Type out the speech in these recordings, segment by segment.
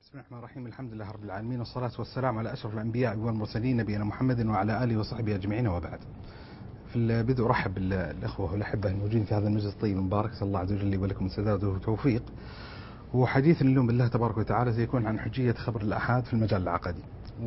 بسم الله الرحمن الرحيم. الحمد لله رب العالمين، والصلاة والسلام على أشرف الأنبياء والمرسلين نبينا محمد وعلى آله وصحبه أجمعين، وبعد. في البدء أرحب بالأخوة والأحبة الموجودين في هذا المجلس الطيب المبارك، صلى الله عز وجل لي ولكم السداد والتوفيق. وحديث اليوم بالله تبارك وتعالى سيكون عن حجية خبر الآحاد في المجال العقدي،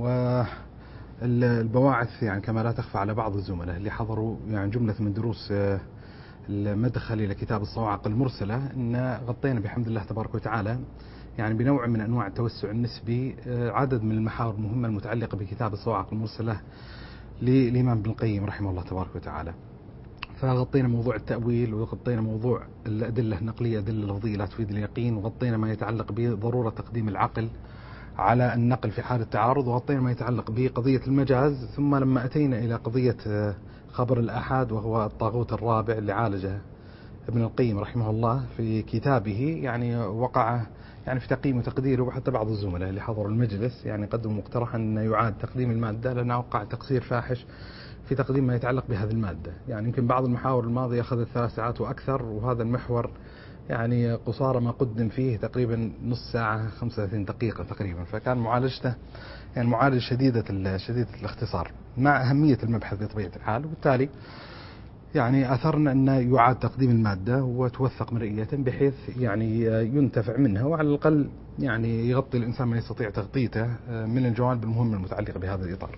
والبواعث يعني كما لا تخفى على بعض الزملاء اللي حضروا يعني جملة من دروس المدخل إلى كتاب الصواعق المرسلة، إن غطينا بحمد الله تبارك وتعالى يعني بنوع من أنواع التوسع النسبي عدد من المحاور المهمة المتعلقة بكتاب الصواعق المرسلة للإمام ابن القيم رحمه الله تبارك وتعالى. فغطينا موضوع التأويل، وغطينا موضوع الأدلة النقلية، أدلة لفظية لا تفيد اليقين، وغطينا ما يتعلق بضرورة تقديم العقل على النقل في حال التعارض، وغطينا ما يتعلق بقضية المجاز. ثم لما أتينا إلى قضية خبر الآحاد وهو الطاغوت الرابع اللي عالجه ابن القيم رحمه الله في كتابه، يعني وقع يعني في تقييم وتقديره، وحتى بعض الزملاء اللي حضروا المجلس يعني قدموا مقترحا أن يعاد تقديم المادة، لأنه وقع تقصير فاحش في تقديم ما يتعلق بهذه المادة. يعني يمكن بعض المحاور الماضية أخذت 3 ساعات وأكثر، وهذا المحور يعني قصارى ما قدم فيه تقريبا نص ساعة 35 دقيقة تقريبا، فكان معالجته يعني معالجة شديدة الاختصار مع أهمية المبحث بطبيعة الحال. وبالتالي يعني أثرنا أن يعاد تقديم المادة وتوثق مرئية بحيث يعني ينتفع منها، وعلى الأقل يعني يغطي الإنسان ما يستطيع تغطيته من الجوانب المهمة المتعلقة بهذا الإطار.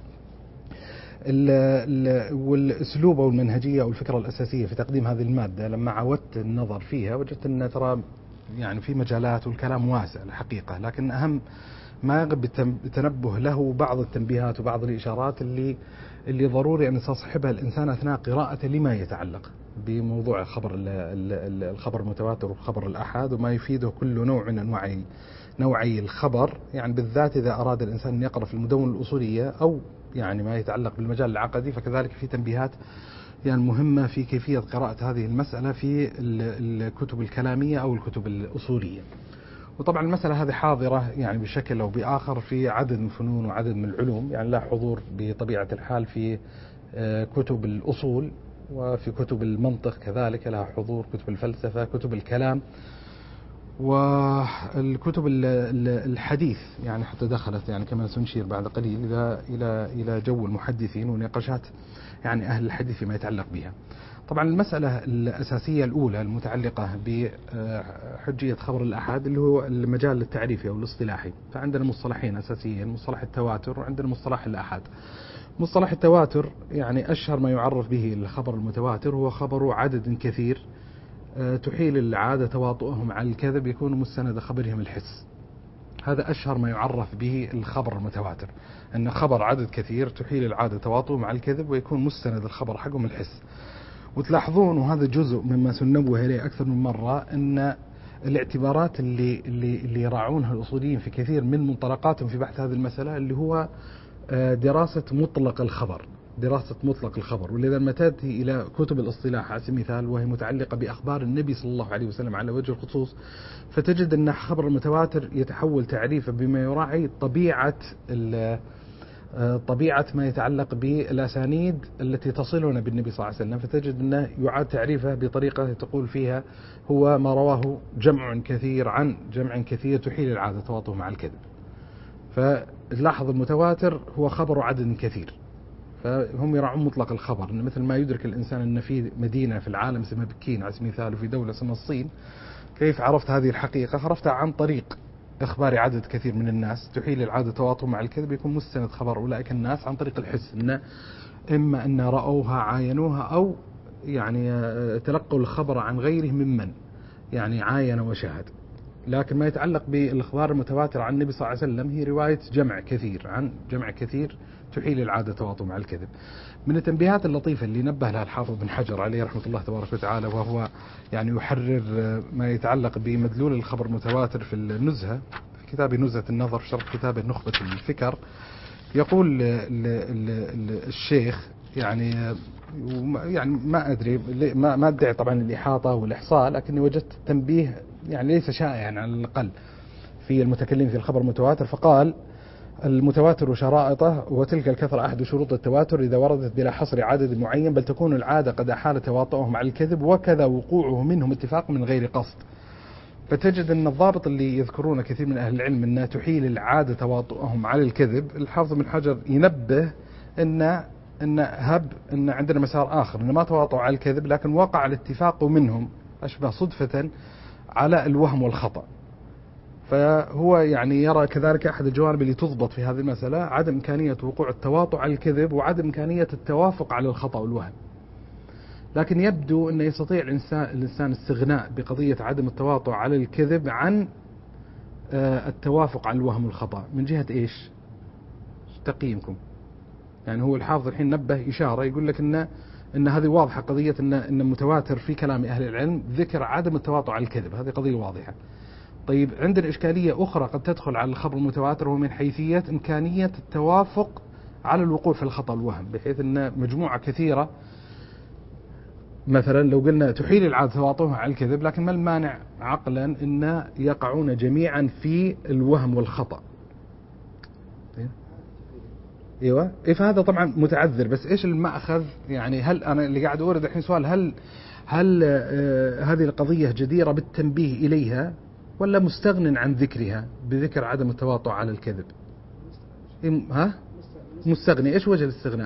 والأسلوب أو المنهجية أو الفكرة الأساسية في تقديم هذه المادة، لما عودت النظر فيها وجدت أن ترى يعني في مجالات والكلام واسع الحقيقة، لكن أهم ما يغب التنبه له بعض التنبيهات وبعض الإشارات اللي ضروري أن يستصحبها الإنسان أثناء قراءته لما يتعلق بموضوع الخبر المتواتر وخبر الآحاد، وما يفيده كل نوع من نوعي الخبر، يعني بالذات إذا أراد الإنسان أن يقرأ في المدونة الأصولية أو يعني ما يتعلق بالمجال العقدي. فكذلك في تنبيهات يعني مهمة في كيفية قراءة هذه المسألة في الكتب الكلامية أو الكتب الأصولية. وطبعا المسألة هذه حاضرة يعني بشكل أو بآخر في عدد من الفنون وعدد من العلوم، يعني لا حضور بطبيعة الحال في كتب الأصول، وفي كتب المنطق كذلك لها حضور، كتب الفلسفة، كتب الكلام، والكتب الحديث يعني حتى دخلت يعني كما سنشير بعد قليل إلى جو المحدثين ونقاشات يعني أهل الحديث فيما يتعلق بها. طبعا المسألة الأساسية الأولى المتعلقة بحجية خبر الآحاد اللي هو المجال التعريفي أو الاصطلاحي، فعندنا مصطلحين أساسيين، مصطلح التواتر وعندنا مصطلح الآحاد. مصطلح التواتر يعني أشهر ما يعرف به الخبر المتواتر هو خبر عدد كثير تحيل العادة تواطؤهم على الكذب، يكون مستند خبرهم الحس. هذا أشهر ما يعرف به الخبر المتواتر، أن خبر عدد كثير تحيل العادة تواطؤهم على الكذب، ويكون مستند الخبر حقهم الحس. وتلاحظون وهذا جزء مما سننوه إليه أكثر من مرة، أن الاعتبارات اللي يراعونها الأصوليين في كثير من منطلقاتهم في بحث هذه المسألة اللي هو دراسة مطلق الخبر، دراسة مطلق الخبر. ولذا لما تأتي إلى كتب الاصطلاح على سبيل المثال وهي متعلقة بأخبار النبي صلى الله عليه وسلم على وجه الخصوص، فتجد أن خبر المتواتر يتحول تعريفه بما يراعي طبيعة ما يتعلق بالأسانيد التي تصلنا بالنبي صلى الله عليه وسلم، فتجد أنه يعاد تعريفه بطريقة تقول فيها هو ما رواه جمع كثير عن جمع كثير تحيل العادة تواطؤ مع الكذب. فلاحظ المتواتر هو خبر عدد كثير، فهم يراعون مطلق الخبر، إن مثل ما يدرك الإنسان أن في مدينة في العالم اسمها بكين على سبيل المثال، وفي دولة اسمها الصين. كيف عرفت هذه الحقيقة؟ عرفتها عن طريق إخبار عدد كثير من الناس تحيل العادة تواطؤ مع الكذب، يكون مستند خبر أولئك الناس عن طريق الحس، إن إما أن رأوها عاينوها أو يعني تلقوا الخبر عن غيره ممن يعني عاين وشاهد. لكن ما يتعلق بالإخبار المتواتر عن النبي صلى الله عليه وسلم هي رواية جمع كثير عن جمع كثير تحيل العادة تواطؤ مع الكذب. من التنبيهات اللطيفة اللي نبه لها الحافظ بن حجر عليه رحمة الله تبارك وتعالى، وهو يعني يحرر ما يتعلق بمدلول الخبر المتواتر في النزهة، في كتاب نزهة النظر في شرح كتاب نخبة الفكر، يقول الشيخ يعني ما أدري، ما أدعي طبعا الإحاطة والإحصاء، لكني وجدت تنبيه يعني ليس شائعا على الأقل في المتكلم في الخبر المتواتر. فقال: المتواتر شرائطه، وتلك الكثرة أحد شروط التواتر إذا وردت بلا حصر عدد معين، بل تكون العادة قد أحال تواطؤهم على الكذب، وكذا وقوعه منهم اتفاق من غير قصد. فتجد أن الضابط اللي يذكرونه كثير من أهل العلم أنه تحيل العادة تواطؤهم على الكذب، الحافظ بن حجر ينبه أن عندنا مسار آخر، أن ما تواطؤوا على الكذب لكن وقع الاتفاق منهم أشبه صدفة على الوهم والخطأ. فهو يعني يرى كذلك أحد الجوانب اللي تضبط في هذه المسألة عدم إمكانية وقوع التواطؤ على الكذب وعدم إمكانية التوافق على الخطأ والوهم. لكن يبدو أنه يستطيع الإنسان استغناء بقضية عدم التواطؤ على الكذب عن التوافق على الوهم والخطأ. من جهة إيش تقييمكم؟ يعني هو الحافظ الحين نبه إشارة يقول لك إن هذه واضحة، قضية إن متواتر في كلام أهل العلم ذكر عدم التواطؤ على الكذب، هذه قضية واضحة. طيب عندنا إشكالية أخرى قد تدخل على الخبر المتواتر، ومن حيثية إمكانية التوافق على الوقوع في الخطأ والوهم، بحيث أن مجموعة كثيرة مثلا لو قلنا تحيل العادة تواطؤها على الكذب، لكن ما المانع عقلا أن يقعون جميعا في الوهم والخطأ. ايوه فهذا طبعا متعذر، بس ايش المأخذ؟ يعني هل انا اللي قاعد اورد الحين سؤال، هل هذه القضية جديرة بالتنبيه اليها ولا مستغن عن ذكرها بذكر عدم التواطؤ على الكذب؟ مستغني. ايش وجه الاستغناء؟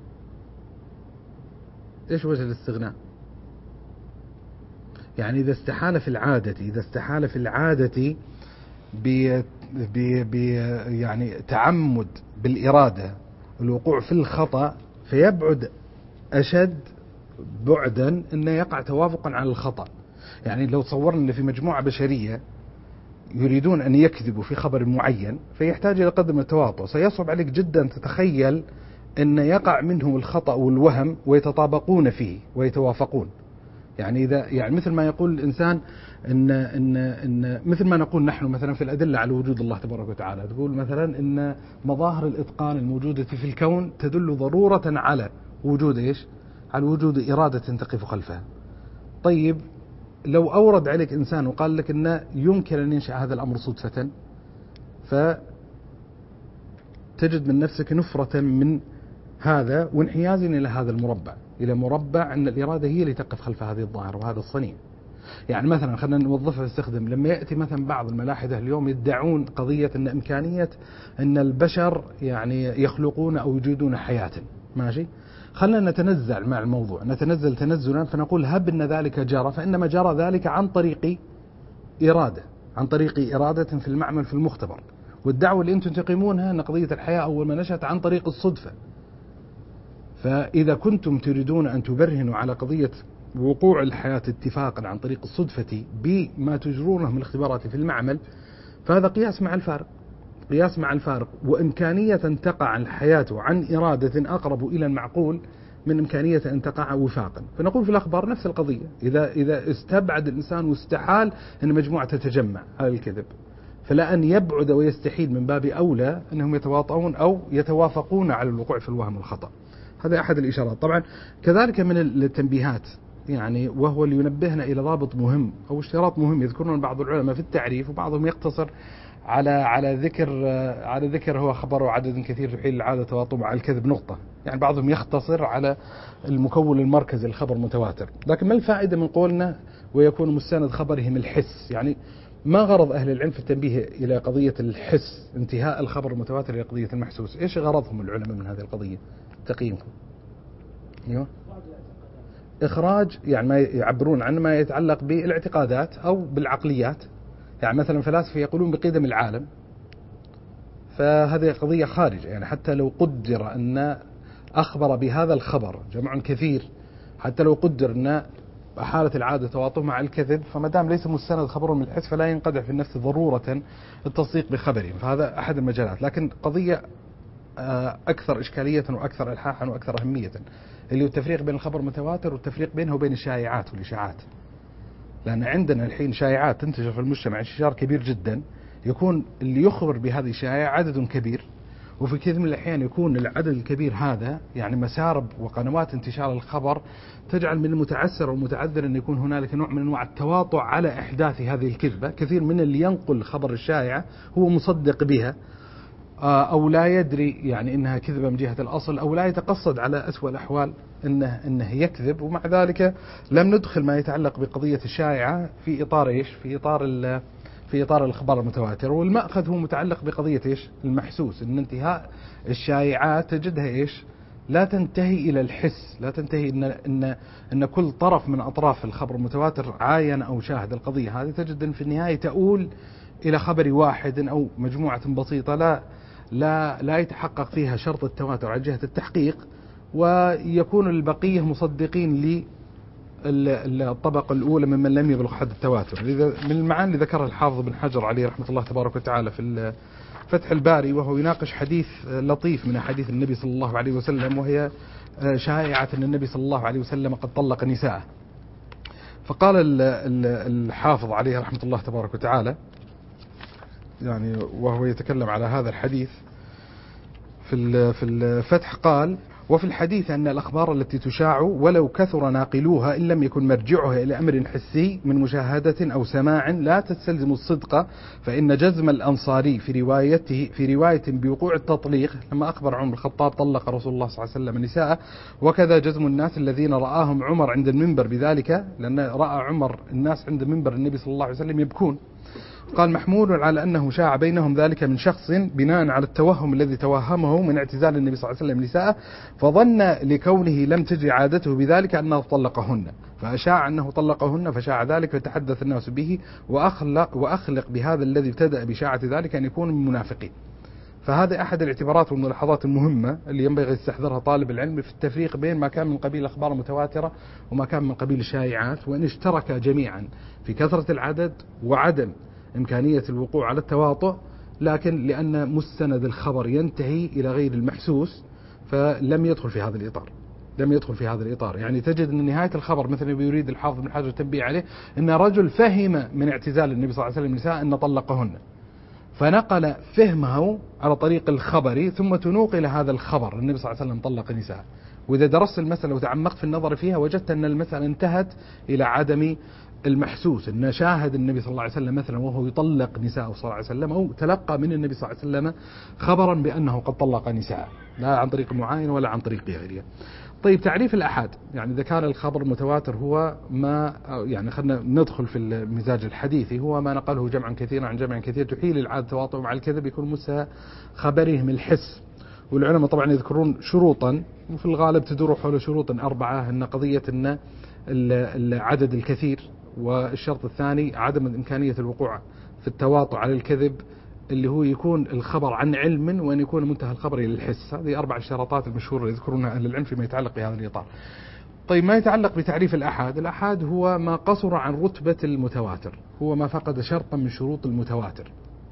يعني إذا استحال في العادة يعني تعمد بالإرادة الوقوع في الخطأ، فيبعد أشد بعدا أنه يقع توافقا على الخطأ. يعني لو تصورنا أن في مجموعة بشرية يريدون أن يكذبوا في خبر معين، فيحتاج إلى قدر من التواطؤ، سيصعب عليك جدا تتخيل أن يقع منهم الخطأ والوهم ويتطابقون فيه ويتوافقون. يعني مثل ما يقول الإنسان إن مثل ما نقول نحن مثلا في الأدلة على وجود الله تبارك وتعالى، تقول مثلا إن مظاهر الإتقان الموجودة في الكون تدل ضرورة على وجود إيش؟ على وجود إرادة تقف خلفها. طيب لو أورد عليك إنسان وقال لك إنه يمكن أن ينشأ هذا الأمر صدفة، فتجد من نفسك نفرة من هذا وانحيازا إلى هذا المربع، إلى مربع أن الإرادة هي اللي تقف خلف هذه الظاهرة وهذا الصنيع. يعني مثلا خلينا نوظفها استخدم، لما يأتي مثلا بعض الملاحدة اليوم يدعون قضية أن إمكانية أن البشر يعني يخلقون أو يوجدون حياة، ماشي، خلينا نتنزل مع الموضوع، نتنزل تنزلا فنقول هب أن ذلك جرى، فإنما جرى ذلك عن طريق إرادة في المعمل في المختبر. والدعوة اللي أنتم تقيمونها أن قضية الحياة أول ما نشأت عن طريق الصدفة. فإذا كنتم تريدون أن تبرهنوا على قضية وقوع الحياة اتفاقا عن طريق الصدفة بما تجرونه من الاختبارات في المعمل، فهذا قياس مع الفارق، وإمكانية أن تقع الحياة عن إرادة أقرب إلى المعقول من إمكانية أن تقع وفاقا. فنقول في الأخبار نفس القضية، إذا استبعد الإنسان واستحال أن مجموعة تتجمع على الكذب، فلا أن يبعد ويستحيل من باب أولى أنهم يتواطؤون أو يتوافقون على الوقوع في الوهم والخطأ. هذا أحد الإشارات. طبعا كذلك من التنبيهات، يعني وهو اللي ينبهنا إلى ضابط مهم أو اشتراط مهم يذكرون بعض العلماء في التعريف، وبعضهم يقتصر على ذكر هو خبر عدد كثير تحيل العادة تواطؤ مع الكذب نقطة. يعني بعضهم يختصر على المكون المركزي الخبر متواتر. لكن ما الفائدة من قولنا ويكون مستند خبرهم الحس؟ يعني ما غرض أهل العلم في التنبيه إلى قضية الحس، انتهاء الخبر المتواتر إلى قضية المحسوس؟ إيش غرضهم العلماء من هذه القضية تقييمكم؟ ايوه إخراج، يعني ما يعبرون عنه ما يتعلق بالاعتقادات أو بالعقليات. يعني مثلا فلاسفة يقولون بقدم العالم، فهذه قضية خارجة. يعني حتى لو قدر أن أخبر بهذا الخبر جمع كثير، حتى لو قدر أن حالة العادة تواطؤ مع الكذب، فما دام ليس مستند خبرهم الحس فلا ينقدح في النفس ضرورة التصديق بخبرهم. فهذا أحد المجالات. لكن قضية أكثر إشكالية وأكثر إلحاحا وأكثر أهمية، اللي هو التفريق بين الخبر المتواتر والتفريق بينه وبين الشائعات والإشاعات. لأن عندنا الحين شائعات تنتشر في المجتمع انتشار كبير جدا، يكون اللي يخبر بهذه الشائعة عدد كبير، وفي كثير من الأحيان يكون العدد الكبير هذا يعني مسارب وقنوات انتشار الخبر تجعل من المتعسر والمتعذر أن يكون هنالك نوع من أنواع التواطؤ على إحداث هذه الكذبة. كثير من اللي ينقل خبر الشائعة هو مصدق بها، أو لا يدري يعني إنها كذبة من جهة الأصل، أو لا يتقصد على أسوأ الأحوال انه يكذب، ومع ذلك لم ندخل ما يتعلق بقضية الشائعة في اطار ايش؟ في اطار الاخبار المتواتر. والمأخذ هو متعلق بقضية ايش؟ المحسوس، ان انتهاء الشائعات تجدها ايش؟ لا تنتهي الى الحس، لا تنتهي ان كل طرف من اطراف الخبر المتواتر عاين او شاهد القضية هذه، تجد ان في النهاية تؤول الى خبر واحد او مجموعة بسيطة لا يتحقق فيها شرط التواتر على جهة التحقيق، ويكون البقية مصدقين للطبقة الأولى ممن لم يبلغ حد التواتر. من المعاني اللي ذكرها الحافظ بن حجر عليه رحمة الله تبارك وتعالى في فتح الباري، وهو يناقش حديث لطيف من أحاديث النبي صلى الله عليه وسلم، وهي شائعة أن النبي صلى الله عليه وسلم قد طلق نساءه. فقال الحافظ عليه رحمة الله تبارك وتعالى، يعني وهو يتكلم على هذا الحديث في الفتح، قال: وفي الحديث أن الأخبار التي تشاع ولو كثر ناقلوها إن لم يكن مرجعها إلى أمر حسي من مشاهدة أو سماع لا تستلزم الصدق، فإن جزم الأنصاري في رواية بوقوع التطليق لما أخبر عمر الخطاب طلق رسول الله صلى الله عليه وسلم نساءه، وكذا جزم الناس الذين رآهم عمر عند المنبر بذلك، لأن رأى عمر الناس عند منبر النبي صلى الله عليه وسلم يبكون. قال: محمول على أنه شاع بينهم ذلك من شخص بناء على التوهم الذي توهمه من اعتزال النبي صلى الله عليه وسلم نساءه، فظن لكونه لم تجري عادته بذلك أنه طلقهن، فأشاع أنه طلقهن، فشاع ذلك فتحدث الناس به، وأخلق بهذا الذي ابتدأ بشاعة ذلك أن يكون من المنافقين. فهذا أحد الاعتبارات والملاحظات المهمة اللي ينبغي يستحضرها طالب العلم في التفريق بين ما كان من قبيل الأخبار المتواترة وما كان من قبيل الشائعات، وإن اشترك جميعا في كثرة العدد وعدم إمكانية الوقوع على التواطؤ، لكن لأن مستند الخبر ينتهي إلى غير المحسوس فلم يدخل في هذا الإطار. يعني تجد أن نهاية الخبر مثل ما يريد الحافظ بن حجر التنبيه عليه، أن رجل فهم من اعتزال النبي صلى الله عليه وسلم نساء أن طلقهن، فنقل فهمه على طريق الخبر، ثم تنوقل هذا الخبر النبي صلى الله عليه وسلم طلق نساء. وإذا درست المسألة وتعمقت في النظر فيها وجدت أن المسألة انتهت إلى عدم المحسوس، أن شاهد النبي صلى الله عليه وسلم مثلا وهو يطلق نساءه صلى الله عليه وسلم، أو تلقى من النبي صلى الله عليه وسلم خبرا بأنه قد طلق نساء، لا عن طريق معين ولا عن طريق غيره. طيب، تعريف الأحاد، يعني إذا كان الخبر المتواتر هو ما، يعني خلنا ندخل في المزاج الحديثي، هو ما نقله جمعا كثيرا عن جمع كثير تحيل العادة تواطؤ مع الكذب، يكون مسا خبرهم الحس. والعلماء طبعا يذكرون شروطا، وفي الغالب تدور حول شروط 4، أن قضية أن العدد الكثير، والشرط الثاني عدم إمكانية الوقوع في التواطؤ على الكذب، اللي هو يكون الخبر عن علم، وأن يكون منتهى الخبر إلى الحس. هذه 4 الشرطات المشهورة يذكرونها أهل العلم فيما يتعلق بهذا الإطار. طيب، ما يتعلق بتعريف الأحاد هو ما قصر عن رتبة المتواتر، هو ما فقد شرطا من شروط المتواتر.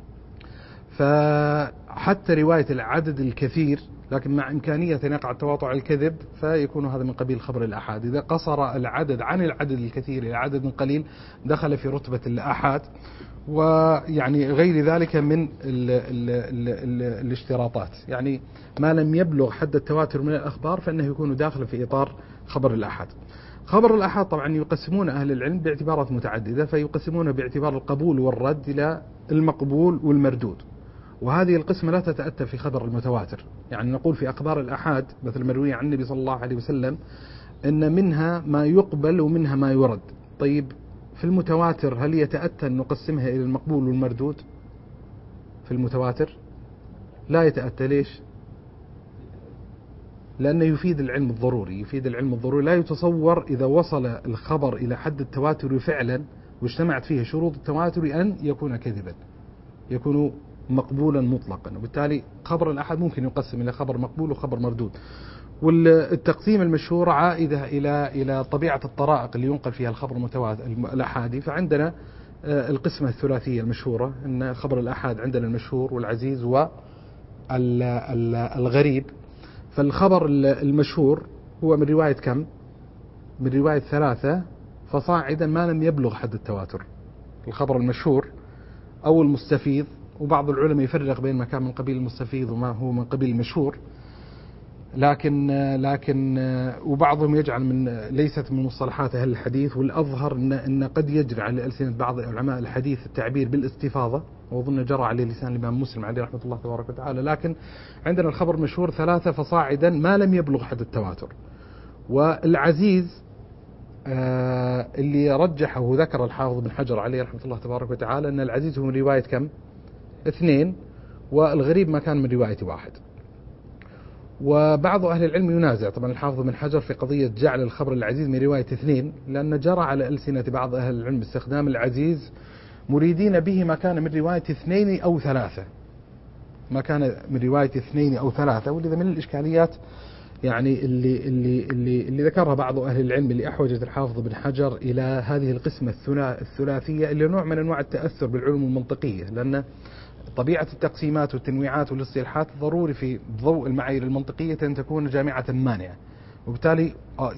فحتى رواية العدد الكثير لكن مع إمكانية أن يقع التواطؤ على الكذب، فيكون هذا من قبيل خبر الأحاد. إذا قصر العدد عن العدد الكثير إلى عدد قليل دخل في رتبة الأحاد. ويعني غير ذلك من الاشتراطات، يعني ما لم يبلغ حد التواتر من الأخبار فإنه يكون داخل في إطار خبر الأحاد. خبر الأحاد طبعا يقسمون أهل العلم باعتبارات متعددة، فيقسمونه باعتبار القبول والرد إلى المقبول والمردود، وهذه القسمة لا تتأتى في خبر المتواتر. يعني نقول في أخبار الأحاد مثل مروية عن النبي صلى الله عليه وسلم إن منها ما يقبل ومنها ما يرد. طيب، في المتواتر هل يتأتى أن نقسمها إلى المقبول والمردود؟ في المتواتر لا يتأتى. ليش؟ لأنه يفيد العلم الضروري، لا يتصور إذا وصل الخبر إلى حد التواتر فعلا واجتمعت فيه شروط التواتر أن يكون كذبا، يكون مقبولا مطلقا. وبالتالي خبر الأحد ممكن يقسم إلى خبر مقبول وخبر مردود. والتقسيم المشهور عائدة إلى طبيعة الطرائق اللي ينقل فيها الخبر المتواتر الأحادي. فعندنا القسمة الثلاثية المشهورة، أن خبر الأحاد عندنا المشهور والعزيز والغريب. فالخبر المشهور هو من رواية كم؟ من رواية 3 فصاعدا ما لم يبلغ حد التواتر. الخبر المشهور أو المستفيض، وبعض العلماء يفرق بين ما كان من قبيل المستفيض وما هو من قبيل المشهور، لكن وبعضهم يجعل من ليست من مصطلحات أهل الحديث. والأظهر أن قد يجري على ألسنة بعض علماء الحديث التعبير بالاستفاضة، وأظن جرى عليه لسان الإمام مسلم عليه رحمة الله تبارك وتعالى. لكن عندنا الخبر مشهور 3 فصاعدا ما لم يبلغ حد التواتر. والعزيز اللي رجحه وذكر الحافظ بن حجر عليه رحمة الله تبارك وتعالى أن العزيز هو من رواية كم؟ 2، والغريب ما كان من رواية 1. وبعض أهل العلم ينازع طبعا الحافظ بن حجر في قضية جعل الخبر العزيز من رواية 2، لأن جرى على ألسنة بعض أهل العلم باستخدام العزيز مريدين به ما كان من رواية 2 أو 3، ما كان من رواية 2 أو 3. ولذا من الإشكاليات يعني اللي ذكرها بعض أهل العلم اللي أحوجت الحافظ بن حجر إلى هذه القسمة الثلاثية اللي نوع من أنواع التأثر بالعلوم المنطقية، لأن طبيعة التقسيمات والتنويعات والاصطلاحات ضروري في ضوء المعايير المنطقية أن تكون جامعة مانعة. وبالتالي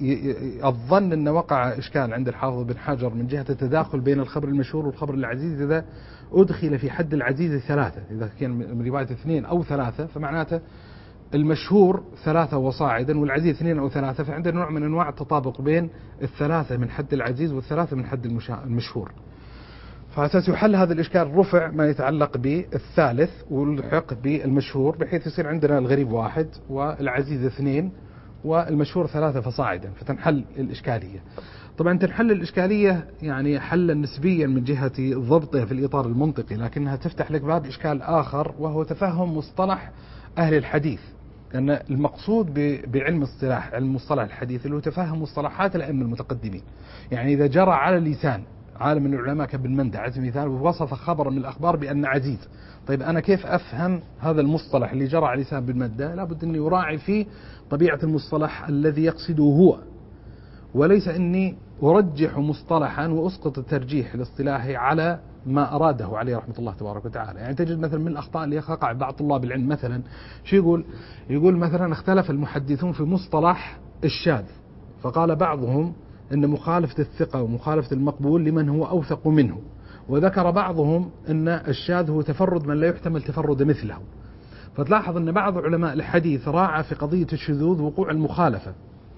الظن أن وقع إشكال عند الحافظ بن حجر من جهة التداخل بين الخبر المشهور والخبر العزيز إذا أدخل في حد العزيز 3، إذا كان من رواية 2 أو 3 فمعناته المشهور 3 وصاعدا والعزيز 2 أو 3، فعندنا نوع من أنواع التطابق بين 3 من حد العزيز وال3 من حد المشهور. فأساس يحل هذا الإشكال رفع ما يتعلق بالثالث والحق بالمشهور، بحيث يصير عندنا الغريب 1 والعزيز 2 والمشهور 3 فصاعدا، فتنحل الإشكالية. طبعا تنحل الإشكالية يعني حلا نسبيا من جهة ضبطها في الإطار المنطقي، لكنها تفتح لك باب إشكال آخر وهو تفهم مصطلح أهل الحديث، لأن المقصود بعلم اصطلاح علم مصطلح الحديث اللي هو تفهم مصطلحات الأئمة المتقدمين. يعني إذا جرى على لسان عالم من العلماء كابن مندى على سبيل المثال ووصف خبرا من الأخبار بأن عزيز، طيب أنا كيف أفهم هذا المصطلح اللي جرى على لسان ابن مندى؟ لابد أني أراعي فيه طبيعة المصطلح الذي يقصده هو، وليس أني أرجح مصطلحا وأسقط الترجيح الاصطلاحي على ما أراده عليه رحمة الله تبارك وتعالى. يعني تجد مثلا من الأخطاء اللي يقع بعض طلاب العلم مثلا شو يقول مثلا اختلف المحدثون في مصطلح الشاذ، فقال بعضهم أن مخالفة الثقة ومخالفة المقبول لمن هو أوثق منه، وذكر بعضهم أن الشاذ هو تفرد من لا يحتمل تفرد مثله. فتلاحظ أن بعض علماء الحديث راعى في قضية الشذوذ وقوع المخالفة،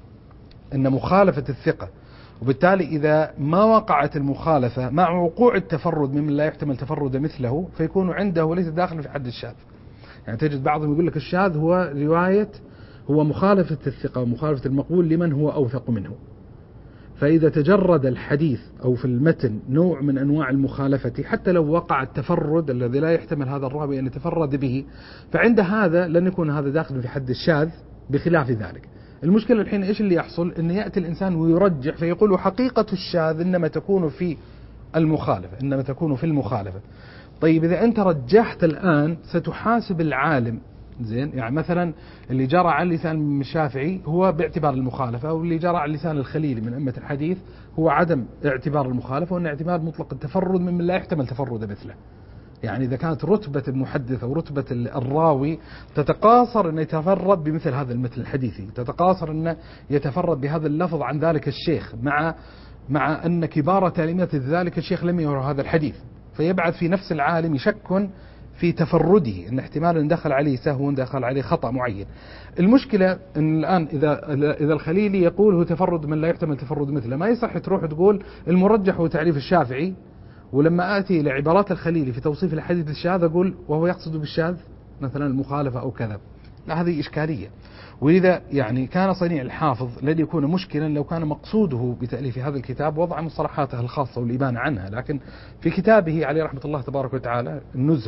أن مخالفة الثقة، وبالتالي إذا ما وقعت المخالفة مع وقوع التفرد ممن لا يحتمل تفرد مثله فيكون عنده ليس داخل في حد الشاذ. يعني تجد بعضهم يقول لك الشاذ هو مخالفة الثقة ومخالفة المقبول لمن هو أوثق منه. فإذا تجرد الحديث أو في المتن نوع من أنواع المخالفة حتى لو وقع التفرد الذي لا يحتمل هذا الراوي أن يتفرد به، فعند هذا لن يكون هذا داخل في حد الشاذ. بخلاف ذلك المشكلة الحين إيش اللي يحصل؟ أن يأتي الإنسان ويرجح فيقول حقيقة الشاذ إنما تكون في المخالفة، إنما تكون في المخالفة. طيب إذا أنت رجحت الآن ستحاسب العالم، زين؟ يعني مثلا اللي جرى على لسان الشافعي هو باعتبار المخالفة، واللي جرى على لسان الخليلي من أئمة الحديث هو عدم اعتبار المخالفة، وأن اعتبار مطلق التفرد ممن لا يحتمل تفرد مثله. يعني إذا كانت رتبة المحدث أو رتبة الراوي تتقاصر أن يتفرد بمثل هذا المثل الحديثي، تتقاصر أن يتفرد بهذا اللفظ عن ذلك الشيخ، مع أن كبار تلاميذ ذلك الشيخ لم يروا هذا الحديث، فيبعث في نفس العالم شك في تفرده، أن احتمال دخل عليه سهو، دخل عليه خطأ معين. المشكلة أن الآن إذا الخليلي يقول هو تفرد من لا يحتمل تفرد مثله، ما يصح تروح تقول المرجح هو تعريف الشافعي، ولما آتي إلى عبارات الخليلي في توصيف الحديث الشاذ أقول وهو يقصد بالشاذ مثلا المخالفة أو كذا. لا، هذه إشكالية. ولذا يعني كان صنيع الحافظ الذي يكون مشكلا لو كان مقصوده بتأليف هذا الكتاب وضع مصطلحاته الخاصة والإبانة عنها، لكن في كتابه عليه رحمة الله تبارك وتعالى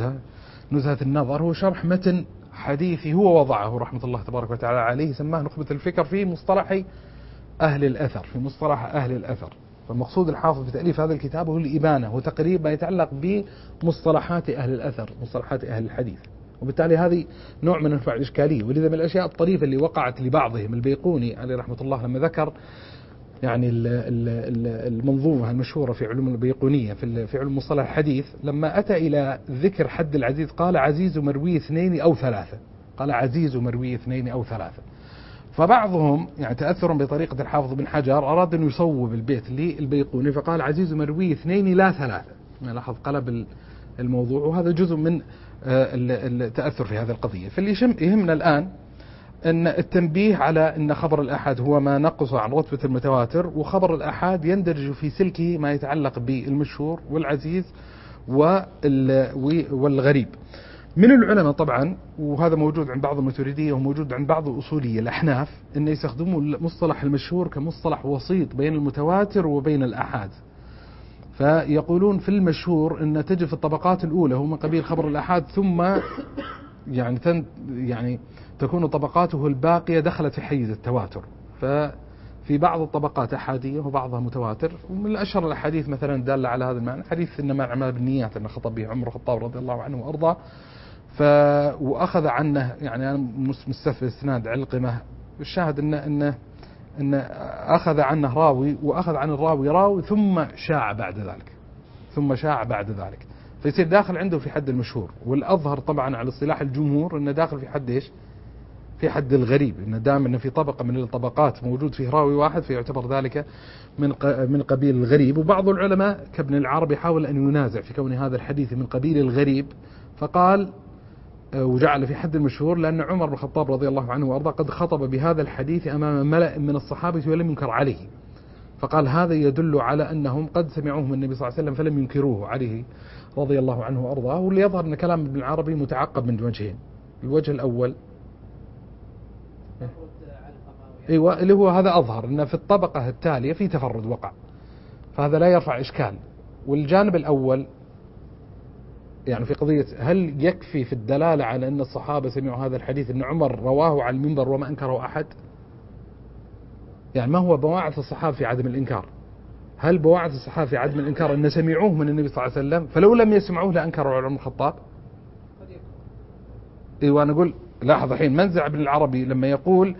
نزهة النظر هو شرح متن حديثي هو وضعه رحمة الله تبارك وتعالى عليه، سماه نخبة الفكر في مصطلح أهل الأثر، في مصطلح أهل الأثر. فالمقصود الحافظ بتأليف هذا الكتاب هو الإبانة وتقريب ما يتعلق بمصطلحات أهل الأثر، مصطلحات أهل الحديث، وبالتالي هذه نوع من أنواع الإشكالية. ولذا من الأشياء الطريفة اللي وقعت لبعضهم البيقوني عليه رحمة الله لما ذكر يعني المنظومة المشهورة في علوم البيقونية في علم مصطلح الحديث، لما أتى إلى ذكر حد العزيز قال عزيز مروي 2 أو 3، قال عزيز مروي 2 أو 3. فبعضهم يعني تأثرا بطريقة الحافظ بن حجر أراد أن يصوب البيت للبيقوني فقال عزيز مروي 2 لا 3. لاحظ قلب الموضوع، وهذا جزء من التأثر في هذه القضية. فاللي يهمنا الآن أن التنبيه على أن خبر الأحد هو ما نقص عن رتبة المتواتر، وخبر الأحد يندرج في سلكه ما يتعلق بالمشهور والعزيز والغريب. من العلماء طبعا، وهذا موجود عند بعض الماتريدية وموجود عند بعض الأصولية الأحناف، أن يستخدموا المصطلح المشهور كمصطلح وسيط بين المتواتر وبين الآحاد. فيقولون في المشهور أن تجد في الطبقات الأولى هو من قبيل خبر الآحاد، ثم يعني تكون طبقاته الباقية دخلت في حيز التواتر. ففي بعض الطبقات أحادية وبعضها متواتر. ومن أشهر الأحاديث مثلا دالة على هذا المعنى حديث إنما الأعمال بالنيات، أن خطب به عمر الخطاب رضي الله عنه وأرضاه. وأخذ عنه، يعني أنا مستثبت إسناد علقمة، الشاهد إن أخذ عنه راوي، وأخذ عن الراوي راوي ثم شاع بعد ذلك، فيصير داخل عنده في حد المشهور. والأظهر طبعا على اصطلاح الجمهور أنه داخل في حد إيش؟ في حد الغريب، إنه دام أنه في طبقة من الطبقات موجود فيه راوي واحد فيعتبر ذلك من قبيل الغريب. وبعض العلماء كابن العربي حاول أن ينازع في كون هذا الحديث من قبيل الغريب، فقال وجعل في حد المشهور لأن عمر بن الخطاب رضي الله عنه وأرضاه قد خطب بهذا الحديث أمام ملأ من الصحابة ولم ينكر عليه، فقال هذا يدل على أنهم قد سمعوه من النبي صلى الله عليه وسلم فلم ينكروه عليه رضي الله عنه وأرضاه. واللي يظهر أن كلام ابن العربي متعقب من وجهين. الوجه الأول أيوة اللي هو هذا أظهر أن في الطبقة التالية في تفرد وقع، فهذا لا يرفع إشكال. والجانب الأول يعني في قضية هل يكفي في الدلالة على أن الصحابة سمعوا هذا الحديث أن عمر رواه على المنبر وما أنكره أحد؟ يعني ما هو بواعث الصحابة في عدم الإنكار؟ هل بواعث الصحابة في عدم الإنكار أن سمعوه من النبي صلى الله عليه وسلم فلو لم يسمعوه لأنكروا على عمر الخطاب؟ إيه، وأنا أقول لاحظ الحين منزع ابن العربي لما يقول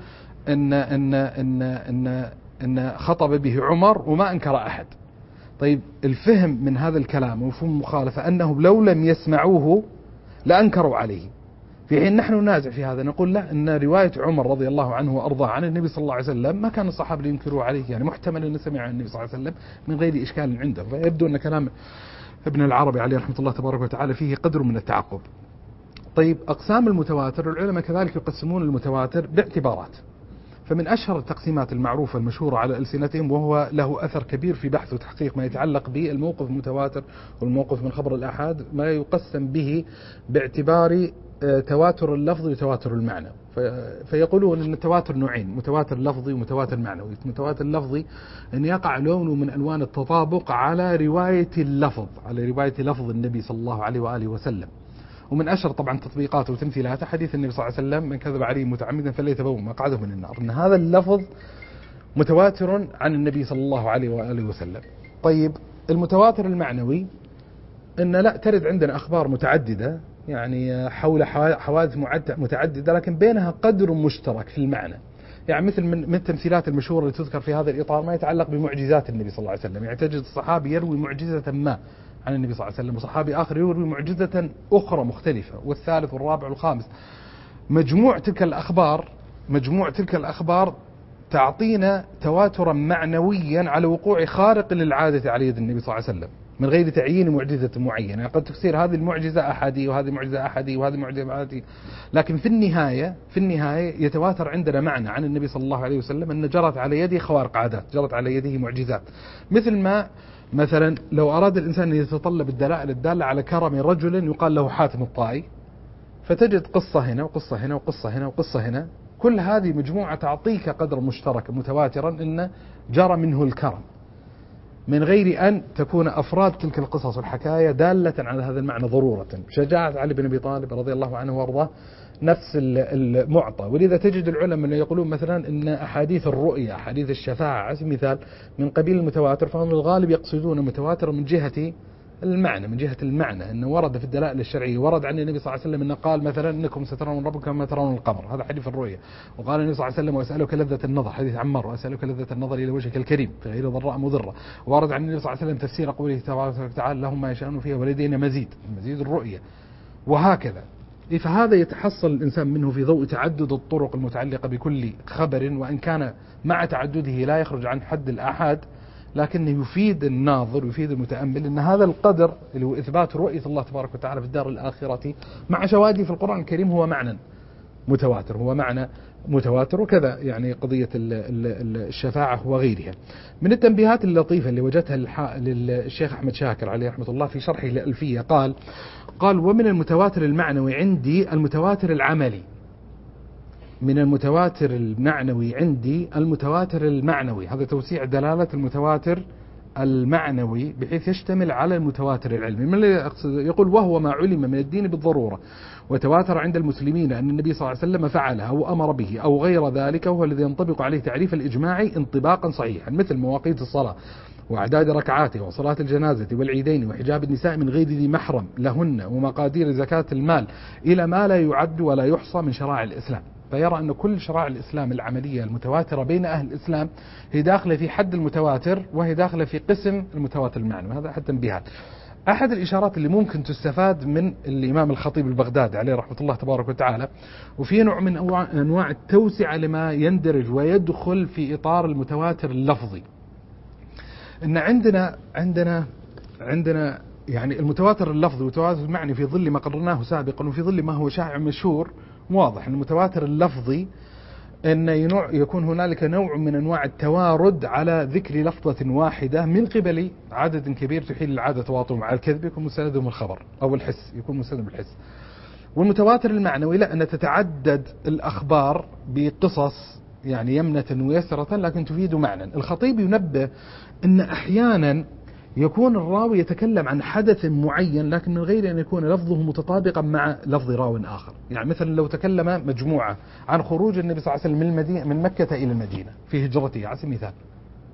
إن خطب به عمر وما أنكر أحد. طيب الفهم من هذا الكلام ومفهوم المخالفة أنهم لو لم يسمعوه لأنكروا عليه، في حين نحن ننازع في هذا، نقول لا، أن رواية عمر رضي الله عنه وأرضاه عن النبي صلى الله عليه وسلم ما كان الصحابة ينكروا عليه، يعني محتمل أن سمع عن النبي صلى الله عليه وسلم من غير إشكال عنده. فيبدو أن كلام ابن العربي عليه رحمة الله تبارك وتعالى فيه قدر من التعقب. طيب أقسام المتواتر، العلماء كذلك يقسمون المتواتر باعتبارات. فمن أشهر التقسيمات المعروفة المشهورة على ألسنتهم، وهو له أثر كبير في بحث وتحقيق ما يتعلق بالموقف المتواتر والموقف من خبر الآحاد، ما يقسم به باعتبار تواتر اللفظ وتواتر المعنى. فيقولون أن التواتر نوعين، متواتر لفظي ومتواتر معنوي. متواتر لفظي أن يقع لون من ألوان التطابق على رواية اللفظ، على رواية لفظ النبي صلى الله عليه وآله وسلم. ومن أشهر طبعا تطبيقاته وتمثيلاته حديث النبي صلى الله عليه وسلم من كذب عليه متعمدا فليتبوأ مقعده من النار، أن هذا اللفظ متواتر عن النبي صلى الله عليه وآله وسلم. طيب المتواتر المعنوي أن لا ترد عندنا أخبار متعددة، يعني حول حوادث متعددة لكن بينها قدر مشترك في المعنى. يعني مثل من التمثيلات المشهورة اللي تذكر في هذا الإطار ما يتعلق بمعجزات النبي صلى الله عليه وسلم. يعني تجد الصحابي يروي معجزة ما عن النبي صلى الله عليه وسلم، وصحابي آخر يروي معجزة أخرى مختلفة، والثالث والرابع والخامس. مجموع تلك الأخبار تعطينا تواترا معنويا على وقوع خارق للعادة على يد النبي صلى الله عليه وسلم من غير تعيين معجزة معينة. يعني قد تصير هذه المعجزة أحادية وهذه معجزة أحادية وهذه معجزة أحادية، لكن في النهاية يتواتر عندنا معنى عن النبي صلى الله عليه وسلم أن جرت على يده خوارق عادات، جرت على يده معجزات. مثل ما مثلا لو أراد الإنسان أن يتطلب الدلائل الدالة على كرم رجل يقال له حاتم الطائي، فتجد قصة هنا وقصة هنا وقصة هنا وقصة هنا، كل هذه مجموعة تعطيك قدر مشترك متواترا أن جرى منه الكرم، من غير أن تكون أفراد تلك القصص والحكاية دالة على هذا المعنى ضرورة. شجاعة علي بن أبي طالب رضي الله عنه وارضاه نفس المعطى. ولذا تجد العلماء يقولون مثلا إن أحاديث الرؤيا، أحاديث الشفاعة على سبيل المثال من قبيل المتواتر، فهم الغالب يقصدون متواتر من جهة المعنى، أنه ورد في الدلائل الشرعية، ورد عن النبي صلى الله عليه وسلم أنه قال مثلا إنكم سترون ربكم كما ترون القمر، هذا حديث الرؤيا. وقال النبي صلى الله عليه وسلم وأسألك لذة النظر، حديث عمار، وأسألك لذة النظر إلى وجهك الكريم في غير ضراء مضرة. ورد عن النبي صلى الله عليه وسلم تفسير قوله تبارك وتعالى لهم ما يشاءون فيها ولدينا مزيد الرؤيا، وهكذا. فهذا يتحصل الإنسان منه في ضوء تعدد الطرق المتعلقة بكل خبر، وإن كان مع تعدده لا يخرج عن حد الآحاد، لكنه يفيد الناظر ويفيد المتأمل أن هذا القدر اللي هو إثبات رؤية الله تبارك وتعالى في الدار الآخرة مع شواهده في القرآن الكريم هو معنى متواتر، هو معنى متواتر. وكذا يعني قضية الشفاعة وغيرها. من التنبيهات اللطيفة اللي وجدتها للشيخ أحمد شاكر عليه رحمة الله في شرحه للألفية، قال ومن المتواتر المعنوي عندي المتواتر العملي. من المتواتر المعنوي عندي المتواتر المعنوي، هذا توسيع دلالة المتواتر المعنوي بحيث يشتمل على المتواتر العلمي. من اللي يقول وهو ما علم من الدين بالضرورة وتواتر عند المسلمين أن النبي صلى الله عليه وسلم فعله أو أمر به أو غير ذلك، وهو الذي ينطبق عليه تعريف الإجماعي انطباقا صحيحا، مثل مواقيت الصلاة وأعداد ركعاته وصلاة الجنازة والعيدين وحجاب النساء من غير ذي محرم لهن ومقادير زكاة المال، إلى ما لا يعد ولا يحصى من شرائع الإسلام. فيرى أن كل شرائع الإسلام العملية المتواترة بين أهل الإسلام هي داخلة في حد المتواتر، وهي داخلة في قسم المتواتر المعنوي. هذا أحد تنبيهات. أحد الإشارات اللي ممكن تستفاد من الإمام الخطيب البغدادي عليه رحمة الله تبارك وتعالى، وفي نوع من أنواع التوسعة لما يندرج ويدخل في إطار المتواتر اللفظي، إن عندنا يعني المتواتر اللفظي والمتواتر المعني في ظل ما قررناه سابقا، وفي ظل ما هو شائع مشهور واضح. المتواتر اللفظي أن يكون هنالك نوع من أنواع التوارد على ذكر لفظة واحدة من قبل عدد كبير تحيل العادة تواطؤ مع الكذب، يكون مستندهم الخبر أو الحس، يكون مستندهم الحس. والمتواتر المعنوي لا، أن تتعدد الأخبار بقصص يعني يمنة ويسرة لكن تفيد معنى. الخطيب ينبه أن أحيانا يكون الراوي يتكلم عن حدث معين لكن من غير أن يكون لفظه متطابقا مع لفظ راو آخر. يعني مثلا لو تكلم مجموعة عن خروج النبي صلى الله عليه وسلم من مكة إلى المدينة في هجرته على سبيل المثال،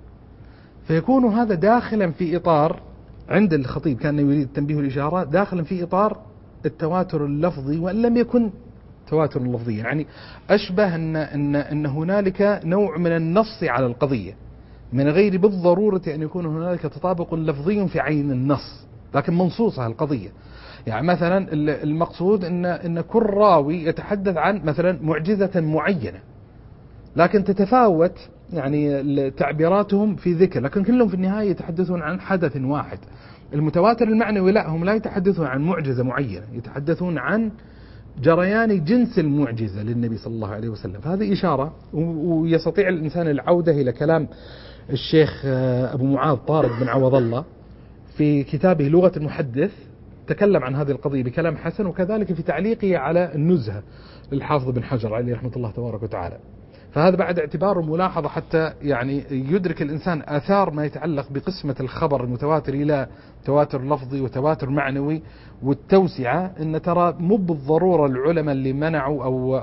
فيكون هذا داخلا في إطار، عند الخطيب كان يريد تنبيه الإشارة، داخلا في إطار التواتر اللفظي وإن لم يكن تواتر لفظي. يعني أشبه أن هنالك نوع من النص على القضية من غير بالضرورة أن يكون هنالك تطابق لفظي في عين النص، لكن منصوصة القضية. يعني مثلا المقصود أن كل راوي يتحدث عن مثلا معجزة معينة لكن تتفاوت يعني تعبيراتهم في ذكر، لكن كلهم في النهاية يتحدثون عن حدث واحد. المتواتر المعنوي لا، هم لا يتحدثون عن معجزة معينة، يتحدثون عن جريان جنس المعجزة للنبي صلى الله عليه وسلم. فهذه إشارة، ويستطيع الإنسان العودة إلى كلام الشيخ أبو معاذ طارق بن عوض الله في كتابه لغة المحدث، تكلم عن هذه القضية بكلام حسن، وكذلك في تعليقه على النزهة للحافظ بن حجر عليه رحمة الله تبارك وتعالى. فهذا بعد اعتبار ملاحظة حتى يعني يدرك الإنسان آثار ما يتعلق بقسمة الخبر المتواتر إلى تواتر لفظي وتواتر معنوي والتوسعة. إن ترى مو بالضرورة العلماء اللي منعوا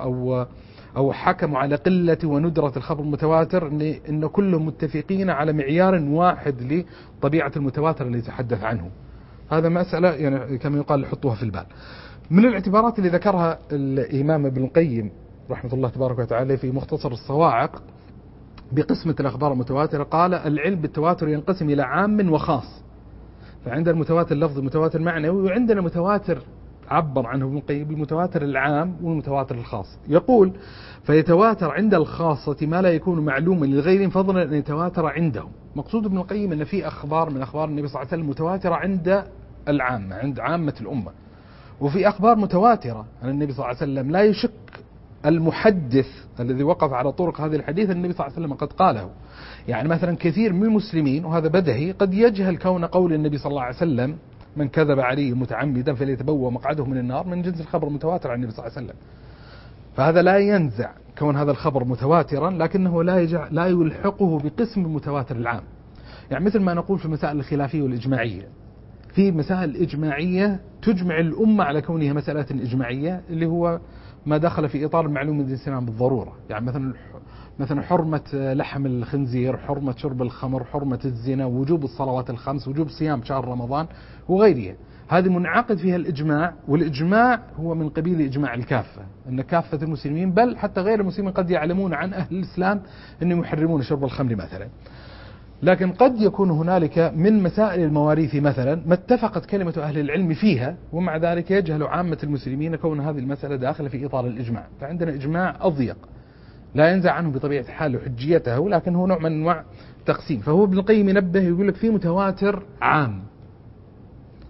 أو حكموا على قلة وندرة الخبر المتواتر إن كلهم متفقين على معيار واحد لطبيعة المتواتر اللي يتحدث عنه. هذا مسألة يعني كما يقال لحطوها في البال. من الاعتبارات اللي ذكرها الإمام ابن القيم رحمة الله تبارك وتعالى في مختصر الصواعق بقسمة الأخبار المتواترة، قال العلم بالتواتر ينقسم إلى عام وخاص. فعندنا المتواتر اللفظي والمتواتر المعنوي، وعندنا متواتر عبر عنه ابن القيم بالمتواتر العام والمتواتر الخاص. يقول فيتواتر عند الخاصة ما لا يكون معلوما للغير فضلا أن يتواتر عندهم. مقصود ابن القيم أن في أخبار من أخبار النبي صلى الله عليه وسلم متواترة عند العامة، عند عامة الأمة، وفي أخبار متواترة عن النبي صلى الله عليه وسلم لا يشك المحدث الذي وقف على طرق هذه الحديث النبي صلى الله عليه وسلم قد قاله. يعني مثلا كثير من المسلمين، وهذا بدهي، قد يجهل كون قول النبي صلى الله عليه وسلم من كذب عليه متعمدا فليتبوأ مقعده من النار من جنس الخبر المتواتر عن النبي صلى الله عليه وسلم. فهذا لا ينزع كون هذا الخبر متواترا، لكنه لا يلحقه بقسم المتواتر العام. يعني مثل ما نقول في المسائل الخلافية والإجماعية، في مسائل إجماعية تجمع الأمة على كونها مسألة إجماعية، اللي هو ما دخل في إطار المعلوم من الإسلام بالضرورة. يعني مثلا حرمة لحم الخنزير، حرمة شرب الخمر، حرمة الزنا، وجوب الصلوات الخمس، وجوب صيام شهر رمضان وغيرها. هذه منعقد فيها الإجماع، والإجماع هو من قبيل إجماع الكافة، أن كافة المسلمين بل حتى غير المسلمين قد يعلمون عن أهل الإسلام أنهم يحرمون شرب الخمر مثلا. لكن قد يكون هنالك من مسائل المواريث مثلا ما اتفقت كلمة أهل العلم فيها، ومع ذلك يجهل عامة المسلمين كون هذه المسألة داخلة في إطار الإجماع. فعندنا إجماع أضيق لا ينزع عنه بطبيعة الحال حجيته، لكن هو نوع من أنواع تقسيم. فهو ابن القيم ينبه يقول لك في متواتر عام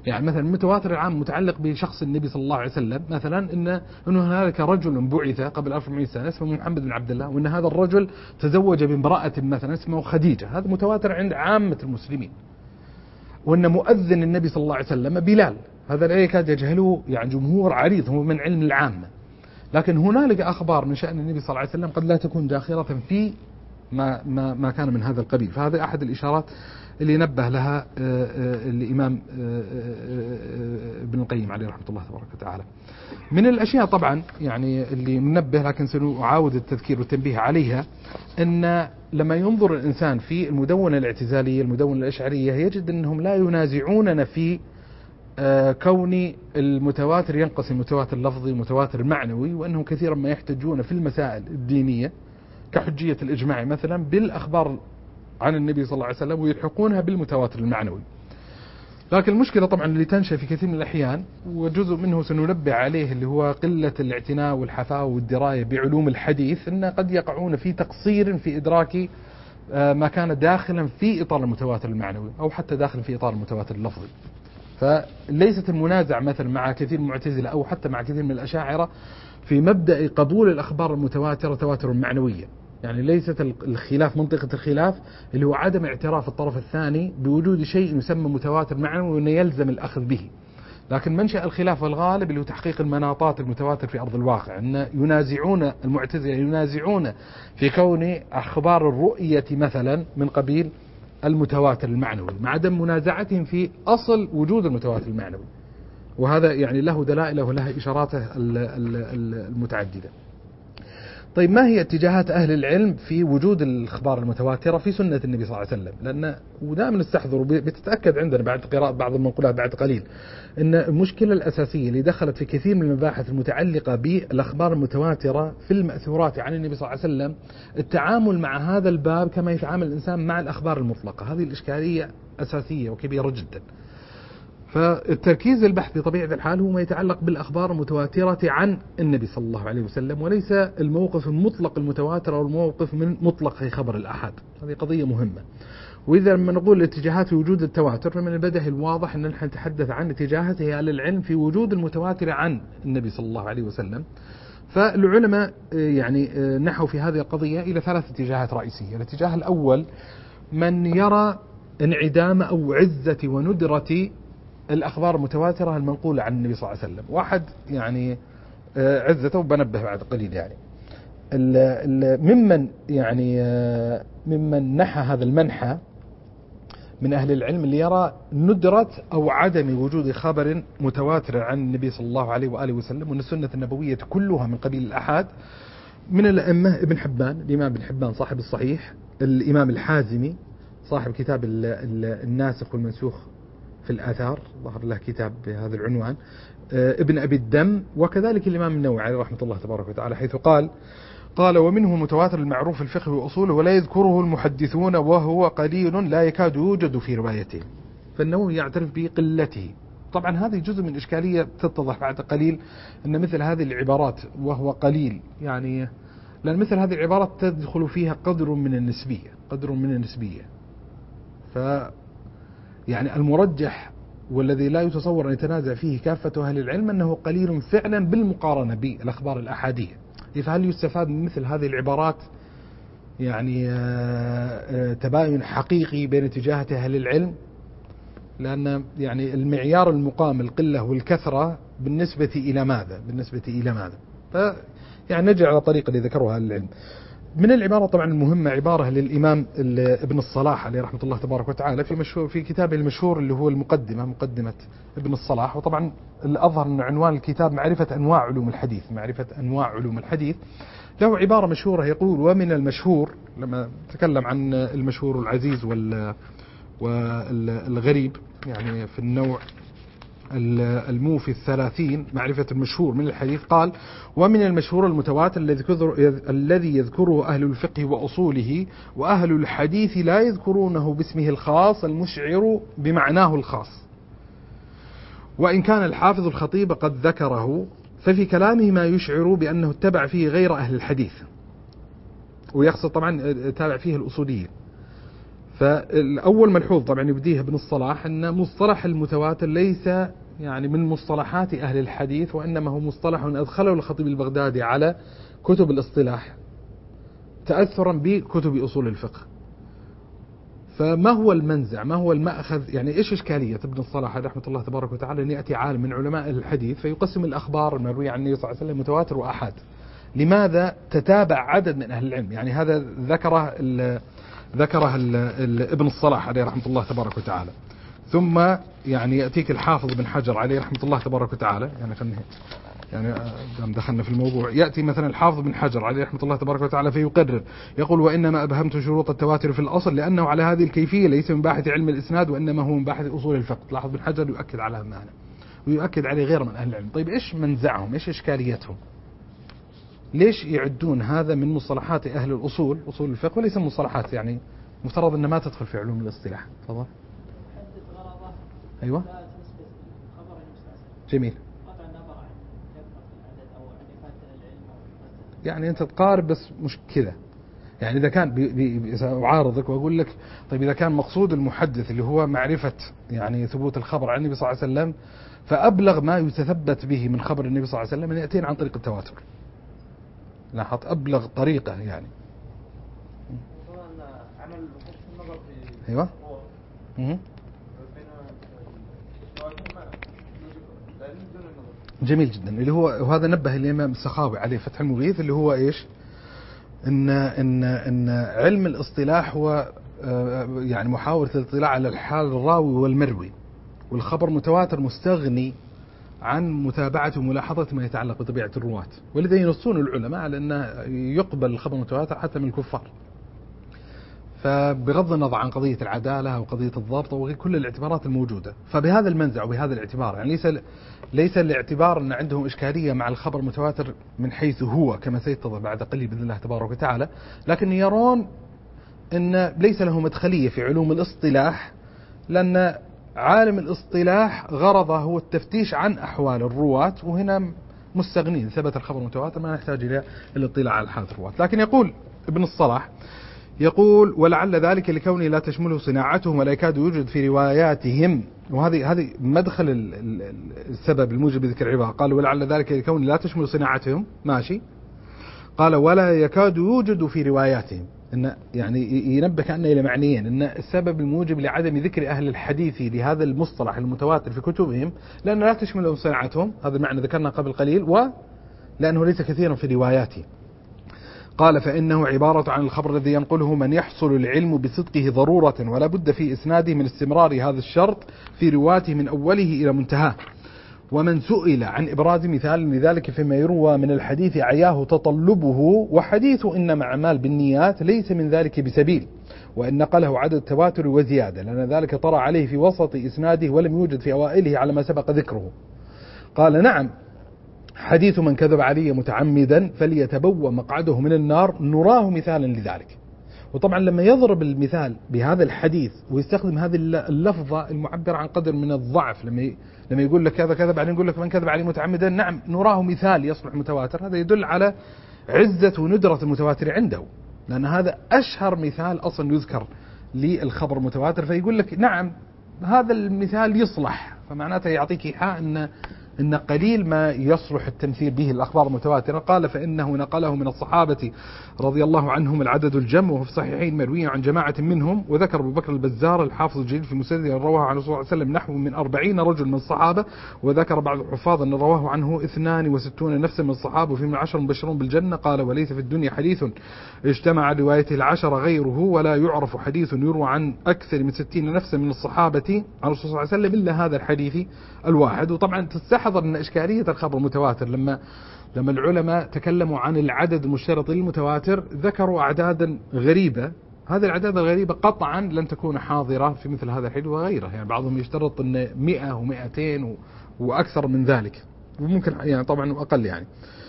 يعني مثلا المتواتر العام متعلق بشخص النبي صلى الله عليه وسلم، مثلا إنه هنالك رجل بعث قبل 1400 سنة اسمه محمد بن عبد الله، وإن هذا الرجل تزوج بامرأة مثلا اسمه خديجة، هذا متواتر عند عامة المسلمين. وأن مؤذن النبي صلى الله عليه وسلم بلال، هذا لا يكاد يجهله يعني جمهور عريض، هو من علم العامة. لكن هنالك أخبار من شأن النبي صلى الله عليه وسلم قد لا تكون داخلة في ما كان من هذا القبيل. فهذا أحد الإشارات اللي نبه لها الإمام ابن القيم عليه رحمة الله تبارك وتعالى. من الأشياء طبعا يعني اللي منبه، لكن سنعاود التذكير والتنبيه عليها، أن لما ينظر الإنسان في المدونة الاعتزالية، المدونة الأشعرية، يجد أنهم لا ينازعوننا في كون المتواتر ينقسم متواتر لفظي ومتواتر معنوي، وأنهم كثيرا ما يحتجون في المسائل الدينية كحجية الإجماع مثلا بالأخبار عن النبي صلى الله عليه وسلم ويلحقونها بالمتواتر المعنوي. لكن المشكلة طبعا اللي تنشأ في كثير من الأحيان، وجزء منه سننبه عليه، اللي هو قلة الاعتناء والحفاوة والدراية بعلوم الحديث، أن قد يقعون في تقصير في إدراك ما كان داخلا في إطار المتواتر المعنوي أو حتى داخلا في إطار المتواتر اللفظي. فليست المنازع مثلا مع كثير من المعتزلة أو حتى مع كثير من الأشاعرة في مبدأ قبول الأخبار المتواترة تواتر معنوية، يعني ليست الخلاف منطقة الخلاف اللي هو عدم اعتراف الطرف الثاني بوجود شيء يسمى متواتر معنوي وأنه يلزم الأخذ به. لكن منشأ الخلاف الغالب اللي هو تحقيق المناطات المتواتر في أرض الواقع، أن ينازعون المعتزلة ينازعون في كون أخبار الرؤية مثلا من قبيل المتواتر المعنوي، مع عدم منازعتهم في أصل وجود المتواتر المعنوي. وهذا يعني له دلائله ولها إشاراته المتعددة. طيب ما هي اتجاهات أهل العلم في وجود الأخبار المتواترة في سنة النبي صلى الله عليه وسلم؟ لأن ودائما نستحضر بتتأكد عندنا بعد قراءة بعض المنقولات بعد قليل أن المشكلة الأساسية اللي دخلت في كثير من المباحث المتعلقة بالأخبار المتواترة في المأثورات عن النبي صلى الله عليه وسلم التعامل مع هذا الباب كما يتعامل الإنسان مع الأخبار المطلقة. هذه الإشكالية أساسية وكبيرة جدا. فالتركيز البحث بطبيعة الحال هو ما يتعلق بالأخبار المتواترة عن النبي صلى الله عليه وسلم، وليس الموقف المطلق المتواتر أو الموقف من مطلق خبر الأحد. هذه قضية مهمة. وإذا لما نقول الاتجاهات في وجود التواتر، فمن البديهي الواضح أن نحن نتحدث عن اتجاهات أهل العلم في وجود المتواتر عن النبي صلى الله عليه وسلم. فالعلماء يعني نحوا في هذه القضية إلى 3 اتجاهات رئيسية. الاتجاه الأول من يرى انعدام أو عزة وندرة الأخبار المتواترة المنقولة عن النبي صلى الله عليه وسلم. واحد يعني عزته، وبنبه بعد قليل يعني ممن نحى هذا المنحى من أهل العلم اللي يرى ندرة أو عدم وجود خبر متواتر عن النبي صلى الله عليه وآله وسلم، وأن السنة النبوية كلها من قبيل الأحاد. من الأئمة ابن حبان، الإمام ابن حبان صاحب الصحيح، الإمام الحازمي صاحب كتاب الناسخ والمنسوخ في الآثار، ظهر له كتاب بهذا العنوان، ابن أبي الدم، وكذلك الإمام النووي عليه رحمة الله تبارك وتعالى، حيث قال ومنه المتواتر المعروف في الفقه وأصوله ولا يذكره المحدثون وهو قليل لا يكاد يوجد في روايته. فالنووي يعترف بقلته. طبعا هذه جزء من إشكالية تتضح بعد قليل، أن مثل هذه العبارات وهو قليل، يعني لأن مثل هذه العبارات تدخل فيها قدر من النسبية. يعني المرجح والذي لا يتصور أن يتنازع فيه كافة أهل العلم أنه قليل فعلا بالمقارنة بالأخبار الأحادية. فهل يستفاد من مثل هذه العبارات يعني تباين حقيقي بين اتجاهات أهل العلم؟ لأن يعني المعيار المقام القلة والكثرة بالنسبة إلى ماذا؟ يعني نجي على طريق اللي ذكرها أهل العلم. من العبارة طبعا المهمة عبارة للإمام ابن الصلاح عليه رحمة الله تبارك وتعالى في كتابه المشهور اللي هو مقدمة ابن الصلاح. وطبعا الأظهر أن عنوان الكتاب معرفة أنواع علوم الحديث. له عبارة مشهورة يقول ومن المشهور، لما تكلم عن المشهور العزيز والغريب يعني في النوع الموفي 30 معرفة المشهور من الحديث، قال ومن المشهور المتواتر الذي يذكره أهل الفقه وأصوله، وأهل الحديث لا يذكرونه باسمه الخاص المشعر بمعناه الخاص، وإن كان الحافظ الخطيب قد ذكره ففي كلامه ما يشعر بأنه اتبع فيه غير أهل الحديث، ويقصد طبعا تابع فيه الأصوليين. فالأول ملحوظ طبعا يبديها ابن الصلاح أن مصطلح المتواتر ليس يعني من مصطلحات أهل الحديث، وإنما هو مصطلح أدخله الخطيب البغدادي على كتب الاصطلاح تأثرا بكتب أصول الفقه. فما هو المنزع، ما هو المأخذ، يعني إيش إشكالية ابن الصلاح رحمة الله تبارك وتعالى أن يأتي عالم من علماء الحديث فيقسم الأخبار المروية عن النبي صلى الله عليه وسلم متواتر وآحاد؟ لماذا تتابع عدد من أهل العلم؟ يعني هذا ذكره ابن الصلاح عليه رحمة الله تبارك وتعالى. ثم يعني يأتيك الحافظ بن حجر عليه رحمة الله تبارك وتعالى، يعني دخلنا في الموضوع، يأتي مثلا الحافظ بن حجر عليه رحمة الله تبارك وتعالى فيقرر يقول: وإنما أبهمت شروط التواتر في الأصل لأنه على هذه الكيفية ليس من باحث علم الإسناد وإنما هو من باحث أصول الفقه. لاحظ بن حجر يؤكد على هذا المعنى ويؤكد عليه غير من أهل العلم. طيب إيش منزعهم، إيش إشكاليتهم؟ ليش يعدون هذا من مصطلحات أهل الأصول، أصول الفقه، وليس مصطلحات يعني مفترض أنها ما تدخل في علوم الاصطلاح؟ تفضل. أيوة جميل. يعني أنت تقارب بس مش كذا. يعني إذا كان أعارضك وأقول لك طيب إذا كان مقصود المحدث اللي هو معرفة يعني ثبوت الخبر عن النبي صلى الله عليه وسلم، فأبلغ ما يتثبت به من خبر النبي صلى الله عليه وسلم أن يأتينا عن طريق التواتر. لاحظ أبلغ طريقة يعني. أيوة. جميل جدا. اللي هو وهذا نبه الإمام السخاوي عليه فتح المغيث، اللي هو إيش؟ إن علم الاصطلاح هو يعني محاولة الاطلاع على الحال الراوي والمروي، والخبر متواتر مستغني عن متابعة وملاحظة ما يتعلق بطبيعة الرواة، ولذا ينصون العلماء على أنه يقبل الخبر المتواتر حتى من الكفار. فبغض النظر عن قضية العدالة أو قضية الضبط وكل الاعتبارات الموجودة، فبهذا المنزع وبهذا الاعتبار يعني ليس الاعتبار أن عندهم إشكالية مع الخبر المتواتر من حيث هو كما سيتضح بعد قليل بإذن الله تبارك وتعالى، لكن يرون أن ليس له مدخلية في علوم الاصطلاح، لأن عالم الاصطلاح غرضه هو التفتيش عن أحوال الرواة، وهنا مستغنين، ثبت الخبر المتواتر ما نحتاج إلى الاطلاع على حالة الرواة. لكن يقول ابن الصلاح يقول: ولعل ذلك لكونه لا تشمله صناعتهم ولا يكاد يوجد في رواياتهم. وهذه مدخل السبب الموجب لذكر العبارة. قال: ولعل ذلك لكونه لا تشمل صناعتهم، ماشي. قال: ولا يكاد يوجد في رواياتهم، إن يعني ينبه كأنه إلى معنيين، إن السبب الموجب لعدم ذكر أهل الحديث لهذا المصطلح المتواتر في كتبهم لأنه لا تشمل صناعتهم، هذا المعنى ذكرنا قبل قليل، ولأنه ليس كثيرا في رواياتهم. قال: فإنه عبارة عن الخبر الذي ينقله من يحصل العلم بصدقه ضرورة ولا بد في إسناده من استمرار هذا الشرط في رواته من أوله إلى منتهاه. ومن سئل عن إبراز مثال لذلك فيما يروى من الحديث عياه تطلبه، وحديث إنما أعمال بالنيات ليس من ذلك بسبيل، وإن نقله عدد تواتر وزيادة، لأن ذلك طرأ عليه في وسط إسناده ولم يوجد في أوائله على ما سبق ذكره. قال: نعم، حديث من كذب علي متعمدا فليتبوأ مقعده من النار نراه مثالا لذلك. وطبعا لما يضرب المثال بهذا الحديث ويستخدم هذه اللفظة المعبر عن قدر من الضعف، لما يقول لك كذا كذا بعدين يقول لك من كذب علي متعمدا، نعم نراه مثال يصلح متواتر، هذا يدل على عزة وندرة المتواتر عنده، لأن هذا أشهر مثال أصلا يذكر للخبر المتواتر، فيقول لك نعم هذا المثال يصلح، فمعناته يعطيك إيحاء إن قليل ما يصلح التمثيل به الأخبار المتواترة. قال: فإنه نقله من الصحابة رضي الله عنهم العدد الجم، وهو في الصحيحين مروي عن جماعة منهم. وذكر أبو بكر البزار الحافظ الجليل في مسنده رواه عن رسول الله صلى الله عليه وسلم نحو من 40 رجل من الصحابة. وذكر بعض الحفاظ أن رواه عنه 62 نفسا من الصحابة وفيهم 10 مبشرون بالجنة. قال: وليس في الدنيا حديث اجتمع روايته 10 غيره، ولا يعرف حديث يروى عن أكثر من 60 نفسا من الصحابة عن رسول الله صلى الله عليه وسلم إلا هذا الحديث الواحد. وطبعا تستحضر أن إشكالية الخبر المتواتر لما العلماء تكلموا عن العدد المشترط للمتواتر ذكروا أعدادا غريبة، هذه الأعداد الغريبة قطعا لن تكون حاضرة في مثل هذا الحديث وغيره، يعني بعضهم يشترط أن 100 و200 وأكثر من ذلك، وممكن يعني طبعا أقل يعني.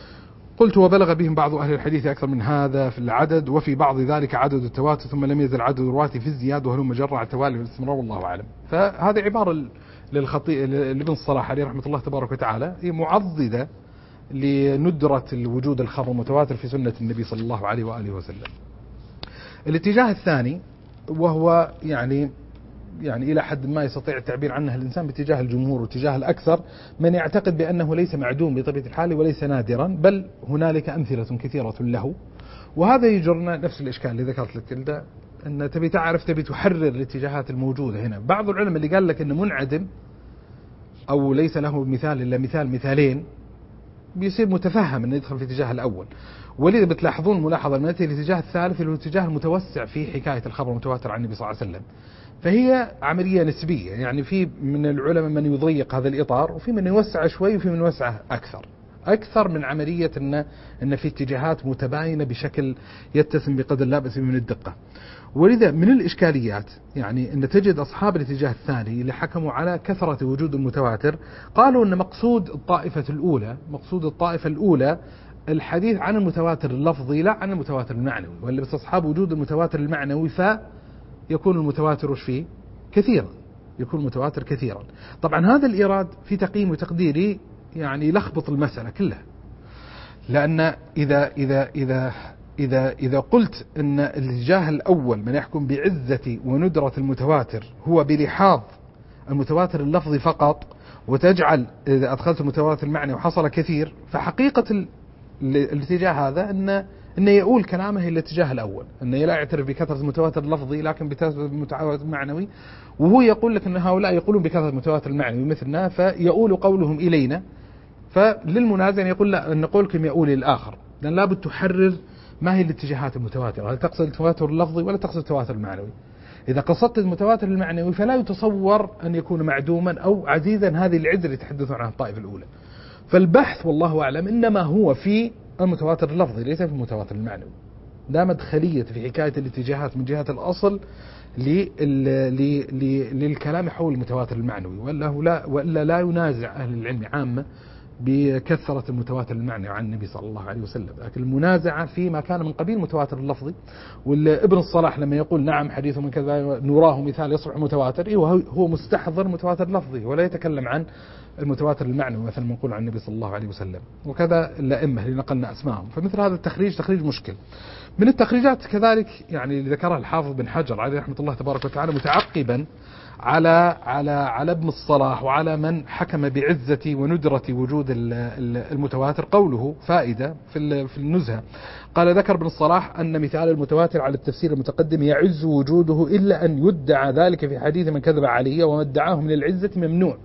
قلت: وبلغ بهم بعض أهل الحديث أكثر من هذا في العدد، وفي بعض ذلك عدد التواتر، ثم لم يزل عدد الرواة في الزيادة وهلم جرى على التوالي والاستمرار والله أعلم. فهذه عبارة لابن الصلاح عليه رحمة الله تبارك وتعالى، هي معضدة لندرة الوجود الخبر المتواتر في سنة النبي صلى الله عليه وآله وسلم. الاتجاه الثاني وهو يعني إلى حد ما يستطيع التعبير عنه الإنسان باتجاه الجمهور واتجاه الأكثر من يعتقد بأنه ليس معدوم بطبيعة الحال وليس نادرا، بل هنالك أمثلة كثيرة له. وهذا يجرنا نفس الإشكال اللي ذكرت لك كلده، أن تبي تعرف، تبي تحرر الاتجاهات الموجودة هنا. بعض العلماء اللي قال لك أنه منعدم أو ليس له مثال إلا مثالين بيصير متفهم أنه يدخل في الاتجاه الأول. ولذا بتلاحظون ملاحظة من الاتجاه الثالث اللي هو الاتجاه المتوسع في حكاية الخبر المتواتر عن النبي صلى الله عليه وسلم. فهي عملية نسبية، يعني في من العلماء من يضيق هذا الإطار، وفي من يوسع شوي، وفي من يوسعه أكثر من عملية أن في اتجاهات متباينة بشكل يتسم بقدر لا بأس من الدقة. ولذا من الإشكاليات يعني أن تجد أصحاب الاتجاه الثاني اللي حكموا على كثرة وجود المتواتر قالوا أن مقصود الطائفة الأولى الحديث عن المتواتر اللفظي لا عن المتواتر المعنوي، واللي باستصحاب وجود المتواتر المعنوي فيكون المتواتر وش فيه كثيرا، يكون المتواتر كثيرا. طبعا هذا الإيراد في تقييم وتقديري يعني لخبط المسألة كلها، لأن إذا قلت أن الاتجاه الأول من يحكم بعزة وندرة المتواتر هو بلحاظ المتواتر اللفظي فقط، وتجعل إذا أدخلت المتواتر المعنى وحصل كثير، فحقيقة الاتجاه هذا أن يؤول كلامه إلى الاتجاه الأول، أنه لا يعترف بكثرة المتواتر اللفظي لكن بكثرة المتواتر المعنوي، وهو يقول لك أن هؤلاء يقولون بكثرة المتواتر المعنوي مثلنا، فيؤول قولهم إلينا. فللمنازع يقول لا، أن قولكم يؤول الآخر، لأن لابد تحرر ما هي الاتجاهات المتواترة، هل تقصد التواتر اللفظي ولا تقصد التواتر المعنوي؟ إذا قصدت المتواتر المعنوي فلا يتصور أن يكون معدوما أو عزيزا، هذه العزة اللي تحدثون عنها الطائفة الأولى. فالبحث والله أعلم إنما هو في المتواتر اللفظي ليس في المتواتر المعنوي. لا مدخلية في حكاية الاتجاهات من جهة الأصل للكلام حول المتواتر المعنوي، وإلا لا ينازع أهل العلم عامة بكثرة المتواتر المعنوي عن النبي صلى الله عليه وسلم، لكن المنازعة فيما كان من قبيل المتواتر اللفظي. وابن الصلاح لما يقول نعم حديث من كذا نراه مثال يصبح متواتر، هو مستحضر متواتر لفظي ولا يتكلم عن المتواتر المعنوي مثل ما نقول عن النبي صلى الله عليه وسلم. وكذا الأئمة اللي نقلنا أسمائهم. فمثل هذا التخريج تخريج مشكل. من التخريجات كذلك يعني اللي ذكرها الحافظ بن حجر عليه رحمة الله تبارك وتعالى متعقبا على ابن الصلاح وعلى من حكم بعزة وندرة وجود المتواتر، قوله فائدة في النزهة. قال ذكر ابن الصلاح أن مثال المتواتر على التفسير المتقدم يعز وجوده إلا أن يدعى ذلك في حديث من كذب علي وما ادعاه من العزة ممنوع.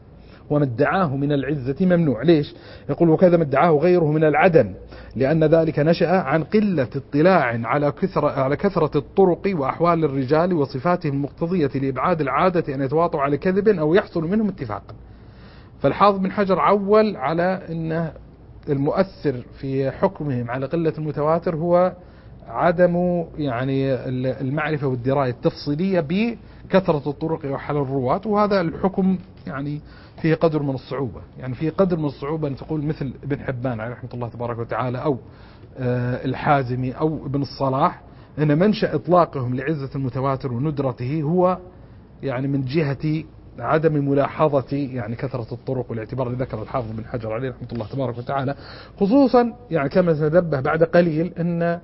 ليش؟ يقول وكذا ما ادعاه غيره من العدم، لأن ذلك نشأ عن قلة اطلاع على كثرة الطرق وأحوال الرجال وصفاتهم المقتضية لإبعاد العادة أن يتواطوا على كذب أو يحصل منهم اتفاقا. فالحافظ بن حجر عول على أن المؤثر في حكمهم على قلة المتواتر هو عدم يعني المعرفة والدراية التفصيلية بكثرة الطرق وحال الرواة، وهذا الحكم يعني فيه قدر من الصعوبة، أن تقول مثل ابن حبان عليه رحمة الله تبارك وتعالى أو الحازمي أو ابن الصلاح أن منشأ إطلاقهم لعزة المتواتر وندرته هو يعني من جهة عدم ملاحظة يعني كثرة الطرق والاعتبار اللي ذكر الحافظ بن حجر عليه رحمة الله تبارك وتعالى، خصوصا يعني كما سننبه بعد قليل أن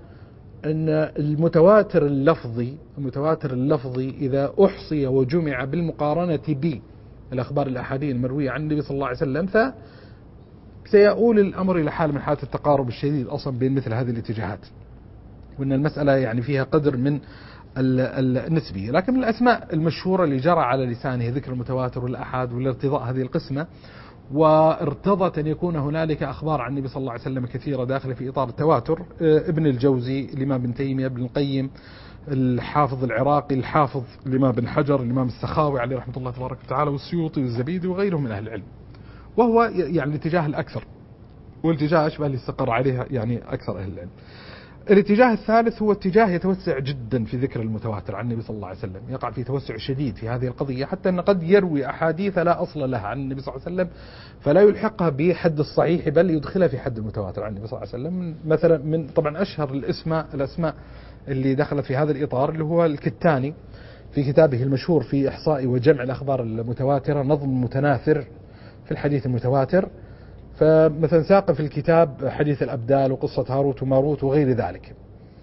المتواتر اللفظي إذا أحصي وجمع بالمقارنة بالأخبار الأحاديث المروية عن النبي صلى الله عليه وسلم فسيؤول الأمر إلى حال من حالة التقارب الشديد أصلا بين مثل هذه الاتجاهات، وأن المسألة يعني فيها قدر من النسبية. لكن من الأسماء المشهورة اللي جرى على لسانه ذكر المتواتر والأحاد والارتضاء هذه القسمة، وارتضت أن يكون هنالك أخبار عن النبي صلى الله عليه وسلم كثيرة داخلة في إطار التواتر، ابن الجوزي، الإمام بن تيمية، ابن القيم، الحافظ العراقي، الحافظ الإمام بن حجر، الإمام السخاوي عليه رحمة الله تبارك وتعالى، والسيوطي والزبيدي وغيرهم من أهل العلم. وهو يعني الاتجاه الأكثر، والاتجاه أشبه اللي استقر عليه يعني أكثر أهل العلم. الاتجاه الثالث هو اتجاه يتوسع جدا في ذكر المتواتر عن النبي صلى الله عليه وسلم، يقع في توسع شديد في هذه القضية، حتى أن قد يروي أحاديث لا أصل لها عن النبي صلى الله عليه وسلم فلا يلحقها بحد الصحيح بل يدخلها في حد المتواتر عن النبي صلى الله عليه وسلم. مثلا من طبعا أشهر الأسماء اللي دخلت في هذا الإطار اللي هو الكتاني في كتابه المشهور في إحصاء وجمع الأخبار المتواترة، نظم متناثر في الحديث المتواتر. فمثلا ساق في الكتاب حديث الأبدال وقصة هاروت وماروت وغير ذلك.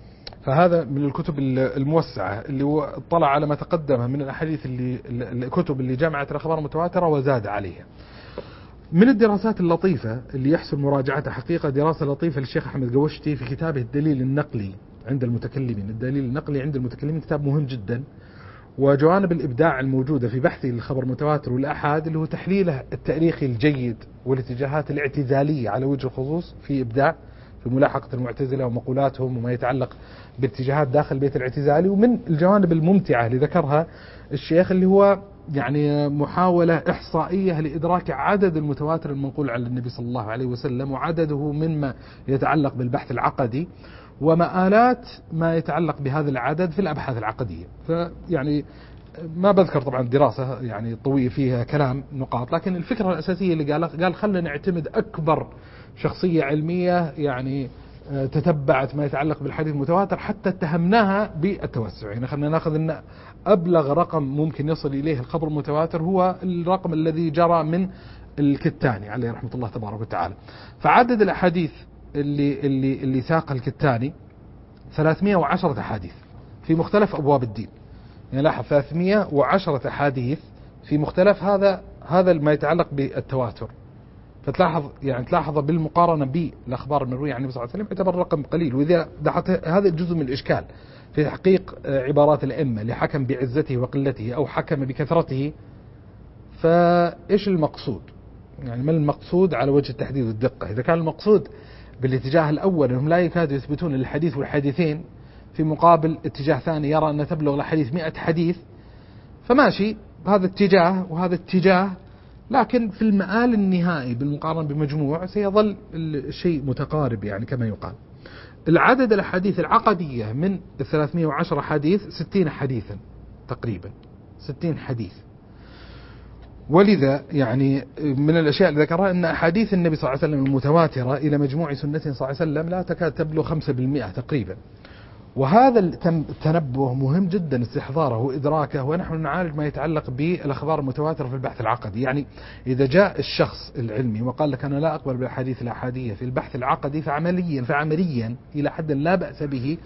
فهذا من الكتب الموسعة اللي هو اطلع على ما تقدم من الأحاديث الكتب اللي جمعت الأخبار المتواترة وزاد عليها. من الدراسات اللطيفة اللي يحسن مراجعتها حقيقة دراسة لطيفة للشيخ أحمد قوشتي في كتابه الدليل النقلي عند المتكلمين. الدليل النقلي عند المتكلمين كتاب مهم جدا، وجوانب الإبداع الموجودة في بحث الخبر المتواتر والآحاد اللي هو تحليله التاريخي الجيد والاتجاهات الاعتزالية على وجه الخصوص، في إبداع في ملاحقة المعتزلة ومقولاتهم وما يتعلق باتجاهات داخل البيت الاعتزالي. ومن الجوانب الممتعة اللي ذكرها الشيخ اللي هو يعني محاولة إحصائية لإدراك عدد المتواتر المنقول على النبي صلى الله عليه وسلم وعدده مما يتعلق بالبحث العقدي ومآلات ما يتعلق بهذا العدد في الأبحاث العقدية. فيعني ما بذكر طبعا الدراسة يعني طويل فيها كلام نقاط، لكن الفكرة الأساسية اللي قال خلنا نعتمد أكبر شخصية علمية يعني تتبعت ما يتعلق بالحديث المتواتر حتى اتهمناها بالتوسع. يعني خلنا ناخذ أن أبلغ رقم ممكن يصل إليه الخبر المتواتر هو الرقم الذي جرى من الكتاني عليه رحمة الله تبارك وتعالى. فعدد الأحاديث اللي ساقها الكتاني 310 أحاديث في مختلف أبواب الدين. يعني لاحظ 310 أحاديث في مختلف هذا ما يتعلق بالتواتر. تلاحظ بالمقارنة بالأخبار المروية عن النبي صلى الله عليه وسلم يعتبر رقم قليل. وإذا هذا جزء من الإشكال في تحقيق عبارات الأئمة اللي حكم بعزته وقلته أو حكم بكثرته، فإيش المقصود؟ يعني ما المقصود على وجه التحديد والدقة؟ إذا كان المقصود بالاتجاه الأول أنهم لا يكادوا يثبتون الحديث والحديثين، في مقابل اتجاه ثاني يرى أن تبلغ الحديث 100 حديث، فماشي بهذا اتجاه وهذا اتجاه، لكن في المآل النهائي بالمقارنة بمجموع سيظل الشيء متقارب يعني كما يقال. العدد الأحاديث العقدية من 310 حديث 60 حديثا تقريبا، 60 حديث. ولذا يعني من الأشياء اللي ذكرها أن أحاديث النبي صلى الله عليه وسلم المتواترة إلى مجموع سنته صلى الله عليه وسلم لا تكاد تبلغ 5% تقريبا. وهذا التنبه مهم جدا استحضاره وإدراكه ونحن نعالج ما يتعلق بالأخبار المتواترة في البحث العقدي. يعني إذا جاء الشخص العلمي وقال لك أنا لا أقبل بالحديث الأحادية في البحث العقدي، فعمليا إلى حد لا بأس به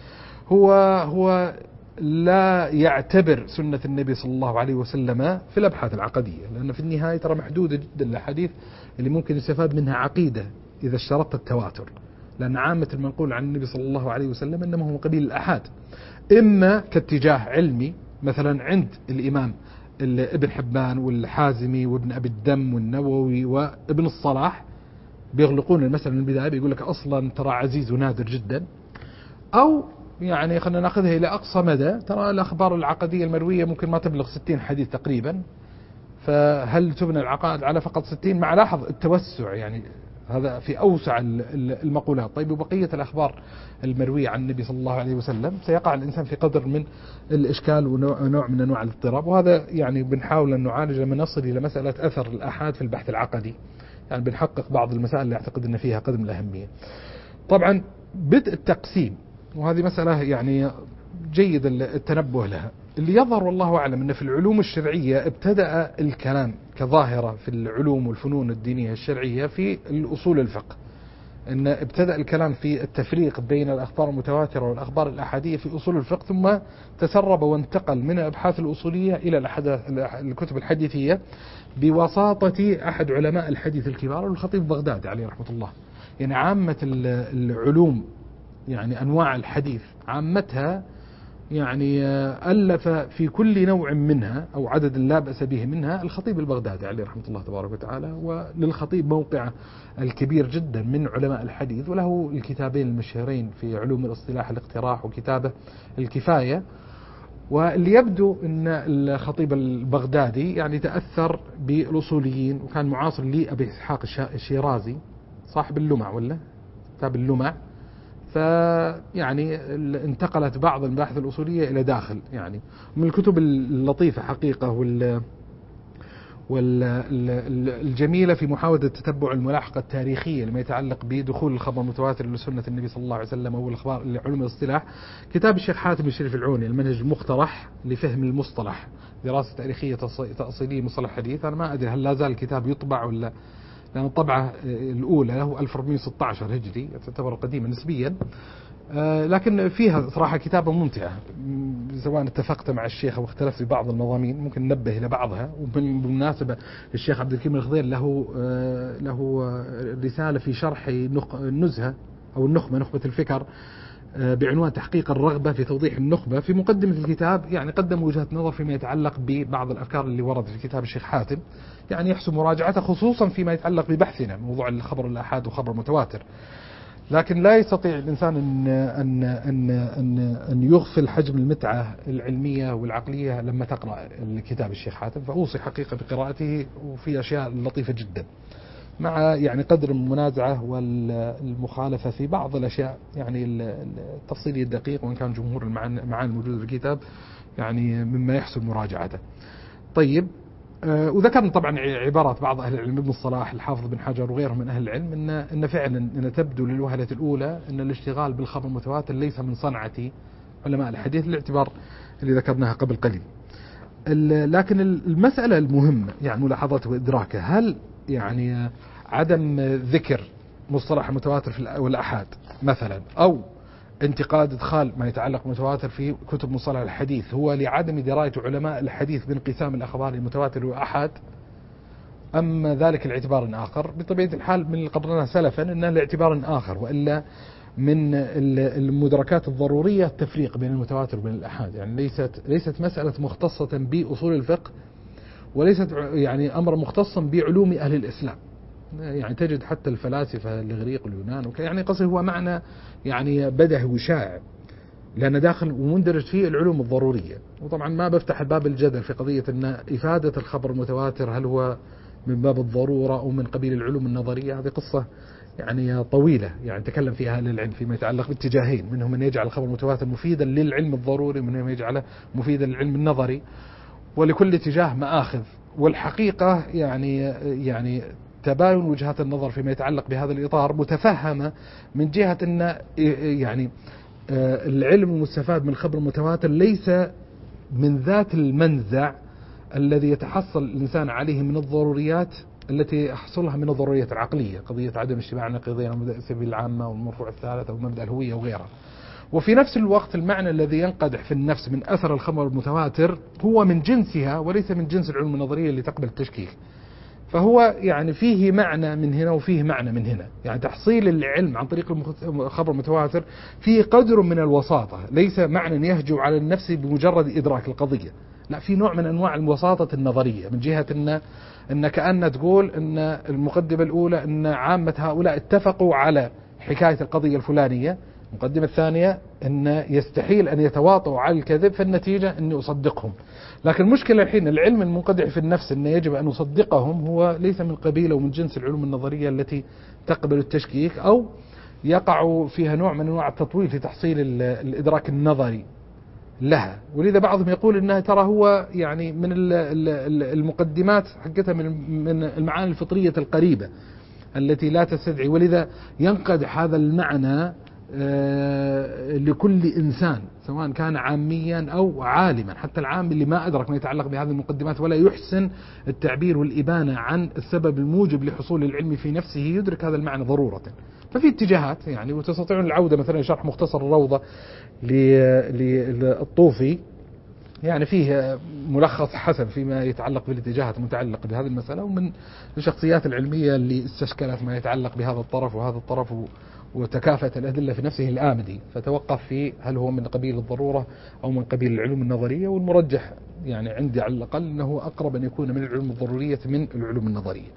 هو لا يعتبر سنة النبي صلى الله عليه وسلم في الأبحاث العقدية، لأن في النهاية ترى محدودة جدا الأحاديث اللي ممكن يستفاد منها عقيدة إذا اشترطت التواتر، لأن عامة المنقول عن النبي صلى الله عليه وسلم إنما هو من قبيل الأحاد، إما كاتجاه علمي مثلا عند الإمام ابن حبان والحازمي وابن أبي الدم والنووي وابن الصلاح بيغلقون المسألة من البداية، بيقول لك أصلا ترى عزيز ونادر جدا، أو يعني خلينا ناخذها إلى أقصى مدى، ترى الأخبار العقدية المروية ممكن ما تبلغ 60 حديث تقريبا، فهل تبنى العقائد على فقط 60؟ مع لاحظ التوسع يعني هذا في أوسع المقولات. طيب وبقية الأخبار المروية عن النبي صلى الله عليه وسلم سيقع الإنسان في قدر من الإشكال ونوع من أنواع الاضطراب، وهذا يعني بنحاول أن نعالج لما نصل إلى مسألة أثر الآحاد في البحث العقدي، يعني بنحقق بعض المسائل اللي أعتقد أن فيها قدر من الأهمية. طبعا بدء التقسيم، وهذه مسألة يعني جيد التنبه لها، اللي يظهر والله أعلم أن في العلوم الشرعية ابتدأ الكلام كظاهرة في العلوم والفنون الدينية الشرعية في الأصول الفقه، أن ابتدأ الكلام في التفريق بين الأخبار المتواترة والأخبار الأحادية في أصول الفقه، ثم تسرب وانتقل من الأبحاث الأصولية إلى الكتب الحديثية بوساطة أحد علماء الحديث الكبار الخطيب البغدادي عليه رحمة الله. يعني عامة العلوم يعني أنواع الحديث عامتها يعني ألف في كل نوع منها أو عدد لا بأس به منها الخطيب البغدادي عليه رحمة الله تبارك وتعالى. وللخطيب موقع الكبير جدا من علماء الحديث، وله الكتابين المشهورين في علوم الاصطلاح الاقتراح وكتابه الكفاية. واللي يبدو أن الخطيب البغدادي يعني تأثر بالأصوليين، وكان معاصر لأبي إسحاق الشيرازي صاحب اللمع ولا كتاب اللمع، فيعني انتقلت بعض المباحث الأصولية إلى داخل يعني من الكتب اللطيفة حقيقة والجميلة في محاولة تتبع الملاحقة التاريخية لما يتعلق بدخول الخبر المتواتر لسنة النبي صلى الله عليه وسلم أو الأخبار لعلوم الاصطلاح. كتاب الشيخ حاتم الشريف العوني المنهج المقترح لفهم المصطلح، دراسة تاريخية تأصيلية مصطلح حديث، أنا ما أدري هل لا زال الكتاب يطبع ولا، لأن الطبعة الأولى له 1416 هجري تعتبر قديمة نسبيا، لكن فيها صراحة كتابة ممتعة، سواء اتفقت مع الشيخ أو اختلفت في بعض المضامين ممكن ننبه إلى بعضها. وبالمناسبة الشيخ عبد الكريم الخضير له رسالة في شرح النزهة أو النخبة، نخبة الفكر، بعنوان تحقيق الرغبة في توضيح النخبة. في مقدمة الكتاب يعني قدم وجهة نظر فيما يتعلق ببعض الأفكار اللي وردت في كتاب الشيخ حاتم، يعني يحسن مراجعته خصوصا فيما يتعلق ببحثنا موضوع الخبر الآحاد وخبر المتواتر. لكن لا يستطيع الإنسان أن يغفل حجم المتعة العلمية والعقلية لما تقرأ الكتاب الشيخ حاتم، فأوصي حقيقة بقراءته، وفي أشياء لطيفة جدا مع يعني قدر المنازعة والمخالفة في بعض الأشياء، يعني التفصيلي الدقيق، وإن كان جمهور المعاني الموجودة في الكتاب يعني مما يحسن مراجعته. طيب، وذكرنا طبعا عبارات بعض أهل العلم، ابن الصلاح، الحافظ بن حجر وغيرهم من أهل العلم، إن فعلا إن تبدو للوهلة الأولى أن الاشتغال بالخبر المتواتر ليس من صنعة علماء الحديث، الاعتبار اللي ذكرناها قبل قليل. لكن المسألة المهمة يعني ملاحظته وإدراكه، هل يعني عدم ذكر مصطلح المتواتر في والأحاد مثلا، أو انتقاد إدخال ما يتعلق بالمتواتر في كتب مصطلح الحديث هو لعدم دراية علماء الحديث بانقسام الأخبار المتواتر وأحاد، أم ذلك الاعتبار آخر؟ بطبيعة الحال من اللي قررناه سلفا أنه الاعتبار آخر، وإلا من المدركات الضرورية التفريق بين المتواتر وبين الأحاد. يعني ليست مسألة مختصة بأصول الفقه، وليست يعني أمر مختصا بعلوم أهل الإسلام. يعني تجد حتى الفلاسفة الإغريق واليونان يعني قصدي هو معنى يعني بدهي وشائع، لأن داخل ومندرج فيه العلوم الضرورية. وطبعا ما بفتح باب الجدل في قضية أن إفادة الخبر المتواتر هل هو من باب الضرورة أو من قبيل العلوم النظرية. هذه قصة يعني طويلة، يعني تكلم فيها أهل العلم فيما يتعلق باتجاهين، منهم من يجعل الخبر المتواتر مفيدا للعلم الضروري، ومنهم من يجعله مفيدا للعلم النظري، ولكل اتجاه مآخذ. والحقيقة يعني تباين وجهات النظر فيما يتعلق بهذا الإطار متفهمة من جهة أن يعني العلم المستفاد من الخبر المتواتر ليس من ذات المنزع الذي يتحصل الإنسان عليه من الضروريات التي يحصلها من الضروريات العقلية، قضية عدم اجتماع النقيضين ومبدأ السبيل العامة والمرفوع الثالث أو مبدأ الهوية وغيرها. وفي نفس الوقت المعنى الذي ينقدح في النفس من أثر الخبر المتواتر هو من جنسها وليس من جنس العلوم النظرية اللي تقبل التشكيك. فهو يعني فيه معنى من هنا وفيه معنى من هنا، يعني تحصيل العلم عن طريق الخبر المتواتر فيه قدر من الوساطة، ليس معنى يهجو على النفس بمجرد إدراك القضية، لا، في نوع من أنواع الوساطة النظرية، من جهة أن كأن تقول أن المقدمة الأولى أن عامة هؤلاء اتفقوا على حكاية القضية الفلانية، المقدمة الثانية أن يستحيل أن يتواطؤوا على الكذب، فالنتيجة أني أصدقهم. لكن المشكلة الحين العلم المنقدح في النفس أن يجب أن نصدقهم هو ليس من قبيل ومن جنس العلوم النظرية التي تقبل التشكيك أو يقع فيها نوع من أنواع التطويل في تحصيل الإدراك النظري لها. ولذا بعضهم يقول أنها ترى هو يعني من المقدمات حقتها من المعاني الفطرية القريبة التي لا تستدعي، ولذا ينقدح هذا المعنى لكل إنسان سواء كان عاميا أو عالما. حتى العام اللي ما أدرك ما يتعلق بهذه المقدمات ولا يحسن التعبير والإبانة عن السبب الموجب لحصول العلم في نفسه يدرك هذا المعنى ضرورة. ففي اتجاهات يعني، وتستطيعون العودة مثلا شرح مختصر الروضة للطوفي، يعني فيه ملخص حسن فيما يتعلق بالاتجاهات المتعلقة بهذه المسألة، ومن الشخصيات العلمية اللي استشكلت ما يتعلق بهذا الطرف وهذا الطرف وتكافت الأدلة في نفسه الآمدي، فتوقف في هل هو من قبيل الضرورة أو من قبيل العلوم النظرية. والمرجح يعني عندي على الأقل أنه أقرب أن يكون من العلوم الضرورية من العلوم النظرية.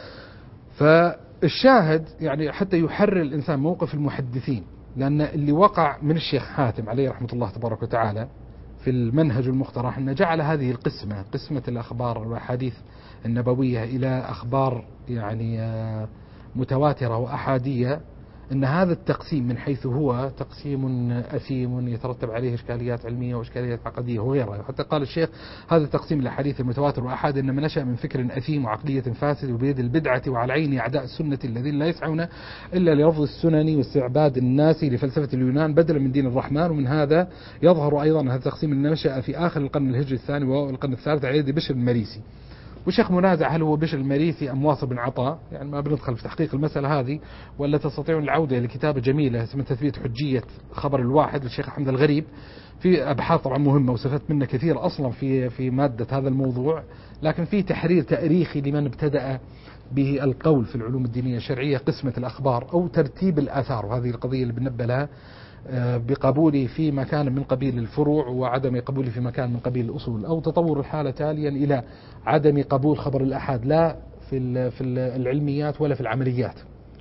فالشاهد يعني حتى يحرر الإنسان موقف المحدثين، لأن اللي وقع من الشيخ حاتم عليه رحمة الله تبارك وتعالى في المنهج المقترح أن جعل هذه القسمة، قسمة الأخبار والأحاديث النبوية إلى أخبار يعني متواترة وأحادية، أن هذا التقسيم من حيث هو تقسيم أثيم يترتب عليه إشكاليات علمية وإشكاليات عقدية وغيرها. حتى قال الشيخ هذا التقسيم الأحاديث المتواتر وأحاد إنما نشأ من فكر أثيم وعقلية فاسد وبيد البدعة وعلى عين أعداء السنة الذين لا يسعون إلا لرفض السنن واستعباد الناس لفلسفة اليونان بدلا من دين الرحمن. ومن هذا يظهر أيضا هذا التقسيم أنه نشأ في آخر القرن الهجري الثاني والقرن الثالث على يد بشر المريسي. والشيخ منازع هل هو بشر المريثي أم واصل بن عطاء، يعني ما بندخل في تحقيق المسألة هذه، ولا تستطيعون العودة لكتابة جميلة اسمها تثبيت حجية خبر الواحد للشيخ أحمد الغريب، في أبحاث طبعا مهمة واستفدت منه كثير أصلا في مادة هذا الموضوع، لكن في تحرير تاريخي لمن ابتدأ به القول في العلوم الدينية الشرعية قسمة الأخبار أو ترتيب الآثار، وهذه القضية اللي بنبه لها بقبولي في مكان من قبيل الفروع وعدم قبولي في مكان من قبيل الأصول، أو تطور الحالة تاليا إلى عدم قبول خبر الأحاد لا في العلميات ولا في العمليات.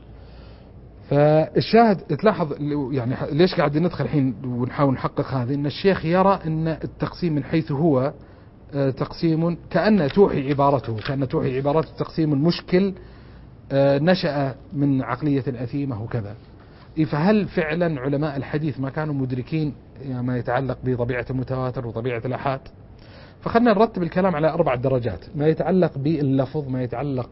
فالشاهد تلاحظ يعني ليش قاعد ندخل الحين ونحاول نحقق هذه، ان الشيخ يرى ان التقسيم من حيث هو تقسيم كأن توحي عبارته تقسيم مشكل نشأ من عقلية أثيمة وكذا. فهل فعلا علماء الحديث ما كانوا مدركين ما يتعلق بطبيعة المتواتر وطبيعة الآحاد؟ فخلنا نرتب الكلام على 4 درجات: ما يتعلق باللفظ، ما يتعلق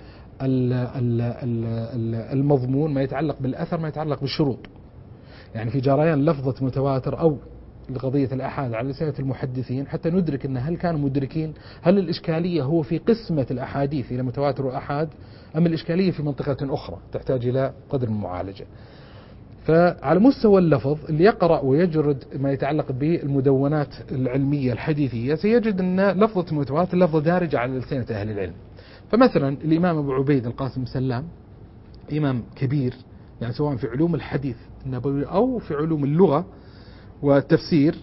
بالمضمون، ما يتعلق بالأثر، ما يتعلق بالشروط. يعني في جريان لفظة متواتر أو لقضية الآحاد على لسانة المحدثين حتى ندرك أن هل كانوا مدركين، هل الإشكالية هو في قسمة الأحاديث إلى متواتر وآحاد، أم الإشكالية في منطقة أخرى تحتاج إلى قدر من المعالجة. فعلى مستوى اللفظ اللي يقرأ ويجرد ما يتعلق بالمدونات العلمية الحديثية سيجد أن لفظة المتواتر لفظة دارجة على لسانة أهل العلم. فمثلا الإمام أبو عبيد القاسم سلام إمام كبير، يعني سواء في علوم الحديث النبوي أو في علوم اللغة والتفسير،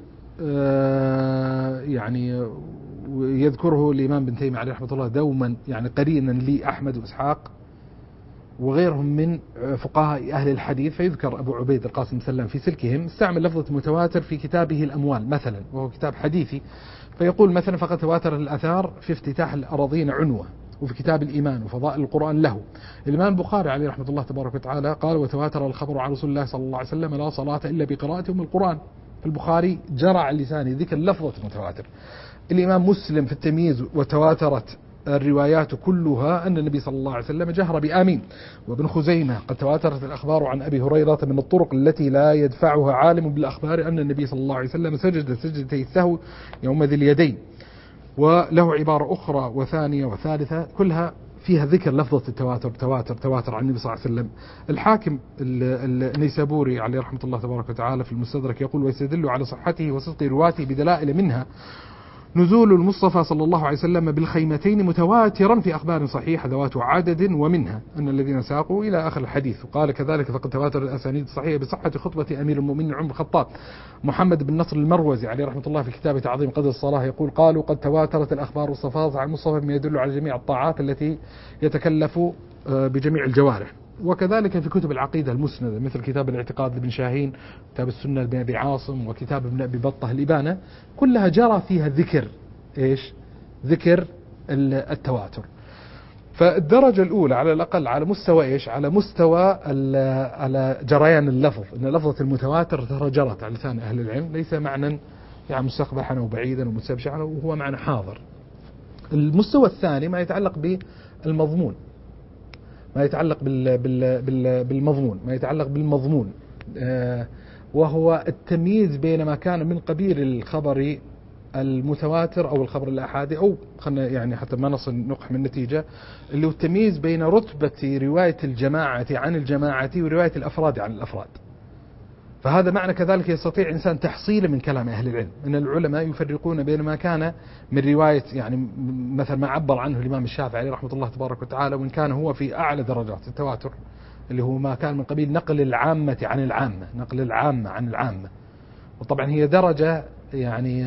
يعني يذكره الإمام ابن تيمية عليه رحمة الله دوما يعني قرينا لأحمد وإسحاق وغيرهم من فقهاء أهل الحديث. فيذكر أبو عبيد القاسم سلام في سلكهم استعمل لفظة متواتر في كتابه الأموال مثلا، وهو كتاب حديثي، فيقول مثلا: فقد تواتر الأثار في افتتاح الأراضين عنوة، وفي كتاب الإيمان وفضائل القرآن له. الإمام البخاري عليه رحمة الله تبارك وتعالى قال: وتواتر الخبر عن رسول الله صلى الله عليه وسلم لا صلاة إلا بقراءة أم القرآن. في البخاري جرى على لسانه ذكر لفظة متواتر. الإمام مسلم في التمييز وتواترت الروايات كلها أن النبي صلى الله عليه وسلم جهر بآمين. وابن خزيمة قد تواترت الأخبار عن أبي هريرة من الطرق التي لا يدفعها عالم بالأخبار أن النبي صلى الله عليه وسلم سجد سجدتي السهو يوم ذي اليدين. وله عبارة أخرى وثانية وثالثة كلها فيها ذكر لفظة التواتر، تواتر عن النبي صلى الله عليه وسلم. الحاكم النيسابوري عليه رحمة الله تبارك وتعالى في المستدرك يقول: ويستدل على صحته وصدق رواته بدلائل منها نزول المصطفى صلى الله عليه وسلم بالخيمتين متواترا في أخبار صحيحة ذوات عدد، ومنها أن الذين ساقوا إلى آخر الحديث. وقال كذلك: فقد تواتر الأسانيد الصحيحة بصحة خطبة أمير المؤمنين عمر الخطاب. محمد بن نصر المروزي عليه رحمة الله في كتابه تعظيم قدر الصلاة يقول: قالوا قد تواترت الأخبار والصفات عن المصطفى بما يدل على جميع الطاعات التي يتكلف بجميع الجوارح. وكذلك في كتب العقيدة المسندة مثل كتاب الاعتقاد لابن شاهين، كتاب السنة لابن أبي عاصم، وكتاب ابن أبي بطة الإبانة، كلها جرى فيها ذكر ذكر التواتر. فالدرجة الأولى على الأقل على مستوى على مستوى على جريان اللفظ، أن لفظة المتواتر ترى جرت على لسان أهل العلم، ليس معنى يعني مستقبحا وبعيدا ومستبشعا، وهو معنى حاضر. المستوى الثاني ما يتعلق بالمضمون، ما يتعلق بالمضمون، ما يتعلق بالمضمون، وهو التمييز بين ما كان من قبيل الخبر المتواتر أو الخبر الأحادي، أو خلنا يعني حتى ما نصل نقح من النتيجة، اللي هو التمييز بين رتبة رواية الجماعة عن الجماعة ورواية الأفراد عن الأفراد. فهذا معنى كذلك يستطيع إنسان تحصيله من كلام أهل العلم، أن العلماء يفرقون بين ما كان من رواية يعني مثل ما عبر عنه الإمام الشافعي عليه رحمة الله تبارك وتعالى، وإن كان هو في أعلى درجات التواتر اللي هو ما كان من قبيل نقل العامة عن العامة، نقل العامة عن العامة. وطبعا هي درجة يعني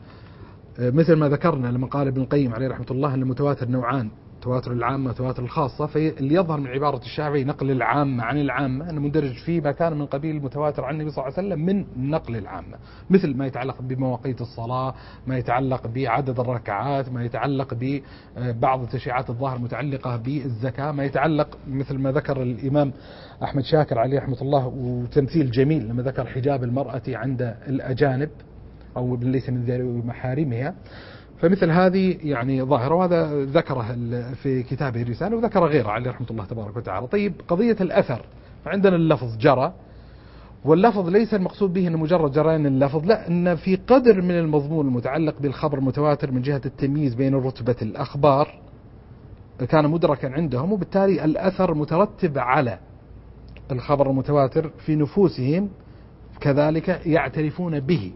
مثل ما ذكرنا لما قال ابن القيم عليه رحمة الله أن المتواتر نوعان: تواتر العامة وتواتر الخاصة. فاللي يظهر من عبارة الشافعي نقل العامة عن العامة أنه مندرج فيه ما كان من قبيل المتواتر عن النبي صلى الله عليه وسلم من نقل العامة، مثل ما يتعلق بمواقيت الصلاة، ما يتعلق بعدد الركعات، ما يتعلق ببعض التشريعات الظاهرة المتعلقة بالزكاة، ما يتعلق مثل ما ذكر الإمام أحمد شاكر عليه رحمة الله وتمثيل جميل لما ذكر حجاب المرأة عند الأجانب أو ليس من ذوي محارمها. فمثل هذه يعني ظاهرة، وهذا ذكره في كتابه الرسالة وذكر غيره عليه رحمة الله تبارك وتعالى. طيب قضية الأثر، فعندنا اللفظ جرى، واللفظ ليس المقصود به أنه مجرد جريان اللفظ، لا، أن في قدر من المضمون المتعلق بالخبر المتواتر من جهة التمييز بين رتبة الأخبار كان مدركا عندهم، وبالتالي الأثر مترتب على الخبر المتواتر في نفوسهم كذلك يعترفون به.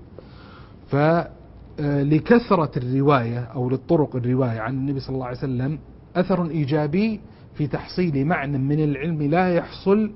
فلكثرة الرواية أو للطرق الرواية عن النبي صلى الله عليه وسلم أثر إيجابي في تحصيل معنى من العلم لا يحصل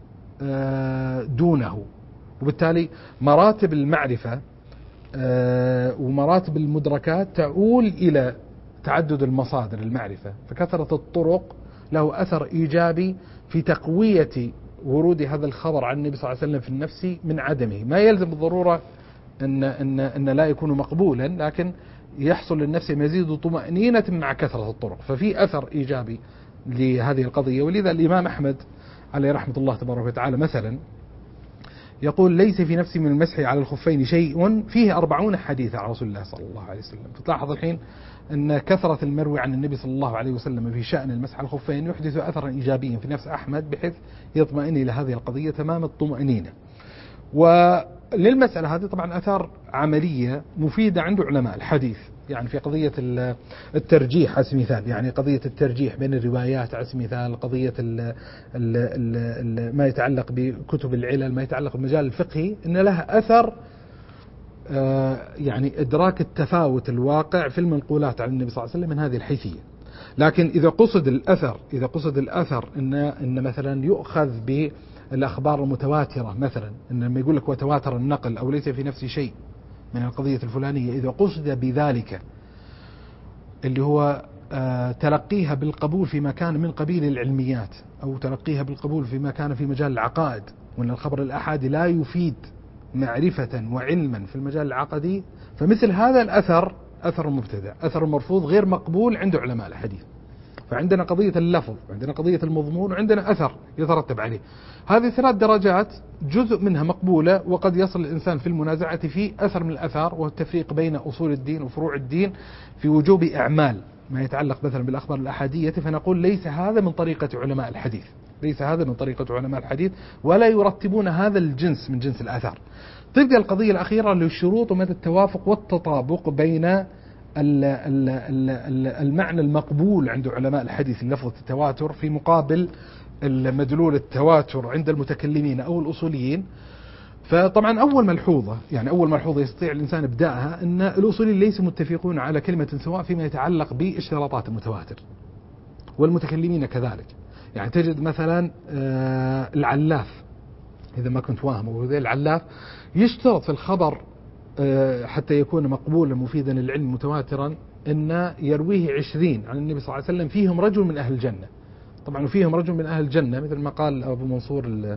دونه، وبالتالي مراتب المعرفة ومراتب المدركات تؤول إلى تعدد المصادر المعرفة، فكثرة الطرق له أثر إيجابي في تقوية ورود هذا الخبر عن النبي صلى الله عليه وسلم في النفس من عدمه. ما يلزم بالضرورة أن لا يكون مقبولا، لكن يحصل للنفس مزيد طمأنينة مع كثرة الطرق، ففي أثر إيجابي لهذه القضية. ولذا الإمام أحمد عليه رحمة الله تبارك وتعالى مثلا يقول: ليس في نفسي من المسح على الخفين شيء فيه 40 حديث عن رسول الله صلى الله عليه وسلم. فتلاحظ الحين أن كثرة المروي عن النبي صلى الله عليه وسلم في شأن المسح على الخفين يحدث أثرا إيجابيا في نفس أحمد، بحيث يطمئن إلى هذه القضية تمام الطمأنينة. وللمسألة هذه طبعا أثار عملية مفيدة عند علماء الحديث، يعني في قضية الترجيح على سبيل المثال، يعني قضية الترجيح بين الروايات على سبيل المثال، قضية ما يتعلق بكتب العلل، ما يتعلق بالمجال الفقهي، إن لها أثر يعني إدراك التفاوت الواقع في المنقولات عن النبي صلى الله عليه وسلم من هذه الحيثية. لكن إذا قصد الأثر إن مثلا يؤخذ بالأخبار المتواترة، مثلا إن لما يقول لك وتواتر النقل أو ليس في نفس شيء من القضية الفلانية، إذا قصد بذلك اللي هو تلقيها بالقبول فيما كان من قبيل العلميات، أو تلقيها بالقبول فيما كان في مجال العقائد، وأن الخبر الأحادي لا يفيد معرفة وعلما في المجال العقدي، فمثل هذا الأثر أثر مبتدع، أثر مرفوض غير مقبول عند علماء الحديث. فعندنا قضية اللفظ، وعندنا قضية المضمون، وعندنا أثر يترتب عليه. هذه 3 درجات، جزء منها مقبولة، وقد يصل الإنسان في المنازعة في أثر من الأثار، وهو التفريق بين أصول الدين وفروع الدين في وجوب أعمال ما يتعلق مثلا بالأخبار الأحادية، فنقول ليس هذا من طريقة علماء الحديث، ليس هذا من طريقة علماء الحديث، ولا يرتبون هذا الجنس من جنس الآثار. تبدأ القضية الأخيرة للشروط ومدى التوافق والتطابق بين المعنى المقبول عند علماء الحديث لفظة التواتر في مقابل المدلول التواتر عند المتكلمين أو الأصوليين. فطبعا أول ملحوظة يستطيع الإنسان إبداءها أن الأصوليين ليسوا متفقون على كلمة سواء فيما يتعلق باشتراطات المتواتر، والمتكلمين كذلك. يعني تجد مثلا العلاف، إذا ما كنت واهم، العلاف يشترط في الخبر حتى يكون مقبولا مفيدا للعلم متواترا أن يرويه 20 عن النبي صلى الله عليه وسلم فيهم رجل من أهل الجنة. طبعا وفيهم رجل من أهل الجنة مثل ما قال أبو منصور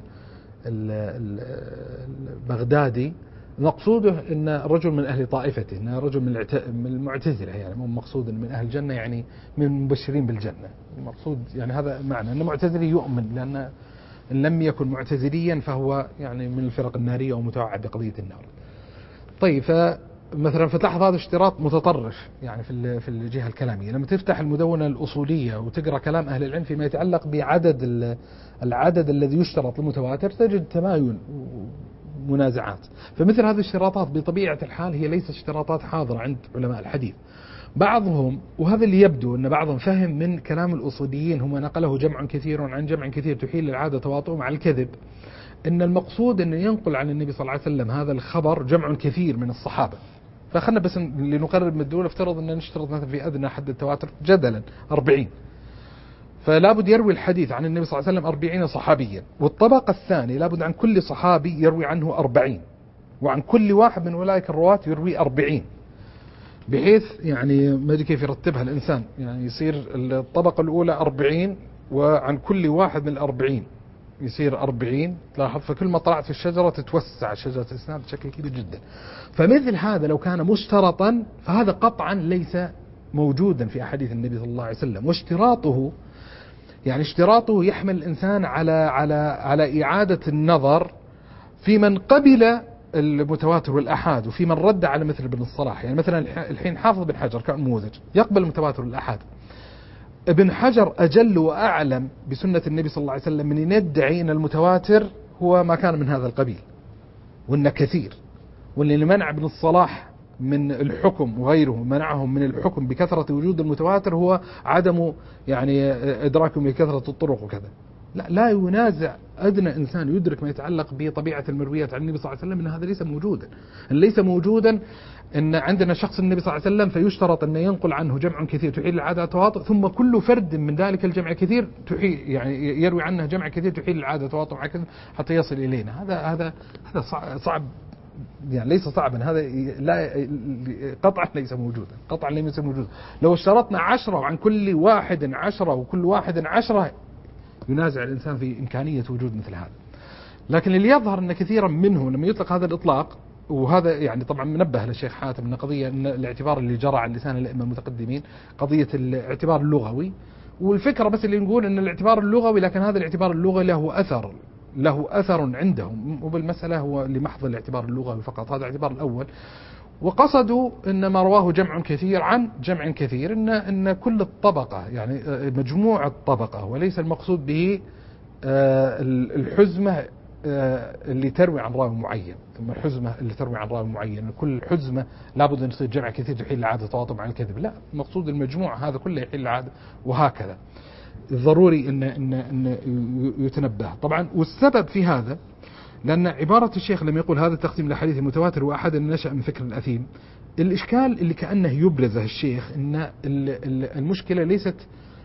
البغدادي، مقصوده أن رجل من أهل طائفته، أن رجل من المعتزلة، يعني مو مقصود من أهل الجنة يعني من المبشرين بالجنة. المقصود يعني هذا معنى أن معتزلي يؤمن، لأن إن لم يكن معتزليا فهو يعني من الفرق النارية ومتوعد بقضية النار. طيب، فمثلا فتلاحظ هذا اشتراط متطرف يعني في الجهة الكلامية. لما تفتح المدونة الأصولية وتقرأ كلام أهل العلم فيما يتعلق بعدد العدد الذي يشترط للمتواتر، تجد تماين ومنازعات. فمثل هذه الاشتراطات بطبيعة الحال هي ليست اشتراطات حاضرة عند علماء الحديث. بعضهم، وهذا اللي يبدو أن بعضهم فهم من كلام الأصوليين، هم نقله جمع كثير عن جمع كثير تحيل العادة تواطؤهم على الكذب، إن المقصود أن ينقل عن النبي صلى الله عليه وسلم هذا الخبر جمع كثير من الصحابة. فخلنا بس لنقرب من الدول، افترض أن نشترط مثلا في أدنى حد التواتر جدلا 40، فلا بد يروي الحديث عن النبي صلى الله عليه وسلم 40 صحابيا، والطبقة الثانية لا بد عن كل صحابي يروي عنه 40، وعن كل واحد من أولئك الرواة يروي 40، بحيث يعني ما أدري كيف يرتبها الإنسان، يعني يصير الطبقة الأولى 40 وعن كل واحد من 40 يصير 40. تلاحظ فكل ما طلعت في الشجرة تتوسع شجرة الإسناد بشكل كبير جدا. فمثل هذا لو كان مشترطا فهذا قطعا ليس موجودا في أحاديث النبي صلى الله عليه وسلم. اشتراطه يحمل الإنسان على إعادة النظر في من قبل المتواتر والأحاد وفي من رد على مثل ابن الصلاح. يعني مثلا الحين حافظ بن حجر كنموذج يقبل المتواتر والأحاد. ابن حجر أجل وأعلم بسنة النبي صلى الله عليه وسلم من يدعي أن المتواتر هو ما كان من هذا القبيل، وأن كثير، واللي منع ابن الصلاح من الحكم وغيره منعهم من الحكم بكثرة وجود المتواتر هو عدم يعني إدراكهم لكثرة الطرق وكذا. لا ينازع أدنى إنسان يدرك ما يتعلق بطبيعة المرويات عن النبي صلى الله عليه وسلم أن هذا ليس موجودا. ليس موجودا أن عندنا شخص النبي صلى الله عليه وسلم فيشترط أن ينقل عنه جمع كثير تحيل العادة تواطؤ، ثم كل فرد من ذلك الجمع كثير يعني يروي عنه جمع كثير تحيل العادة تواطؤ حتى يصل إلينا. هذا صعب، يعني ليس صعبا، هذا لا قطعا ليس موجودا، قطعا ليس موجودا. لو اشترطنا 10 وعن كل واحد 10 وكل واحد 10 ينازع الإنسان في إمكانية وجود مثل هذا. لكن اللي يظهر أن كثيرا منه لما يطلق هذا الإطلاق، وهذا يعني طبعا منبه للشيخ حاتم أن قضية أن الاعتبار اللي جرى على لسان الأئمة المتقدمين قضية الاعتبار اللغوي، والفكرة بس اللي نقول أن الاعتبار اللغوي، لكن هذا الاعتبار اللغوي له أثر عندهم، وبالمسألة هو لمحض الاعتبار اللغوي فقط. هذا الاعتبار الأول. وقصدوا أن ما رواه جمع كثير عن جمع كثير أن كل الطبقة يعني مجموع الطبقة، وليس المقصود به الحزمة اللي تروي عن راوي معين ثم الحزمة اللي تروي عن راوي معين. كل حزمة لابد أن يصير جمع كثير تحيل العادة تواطؤ مع الكذب، لا، مقصود المجموع هذا كله يحيل العادة، وهكذا ضروري أن يتنبه. طبعا والسبب في هذا لأن عبارة الشيخ لما يقول هذا التقسيم الأحاديث المتواتر وأحد نشأ من فكر الأثيم، الإشكال اللي كأنه يبرزه الشيخ أن المشكلة ليست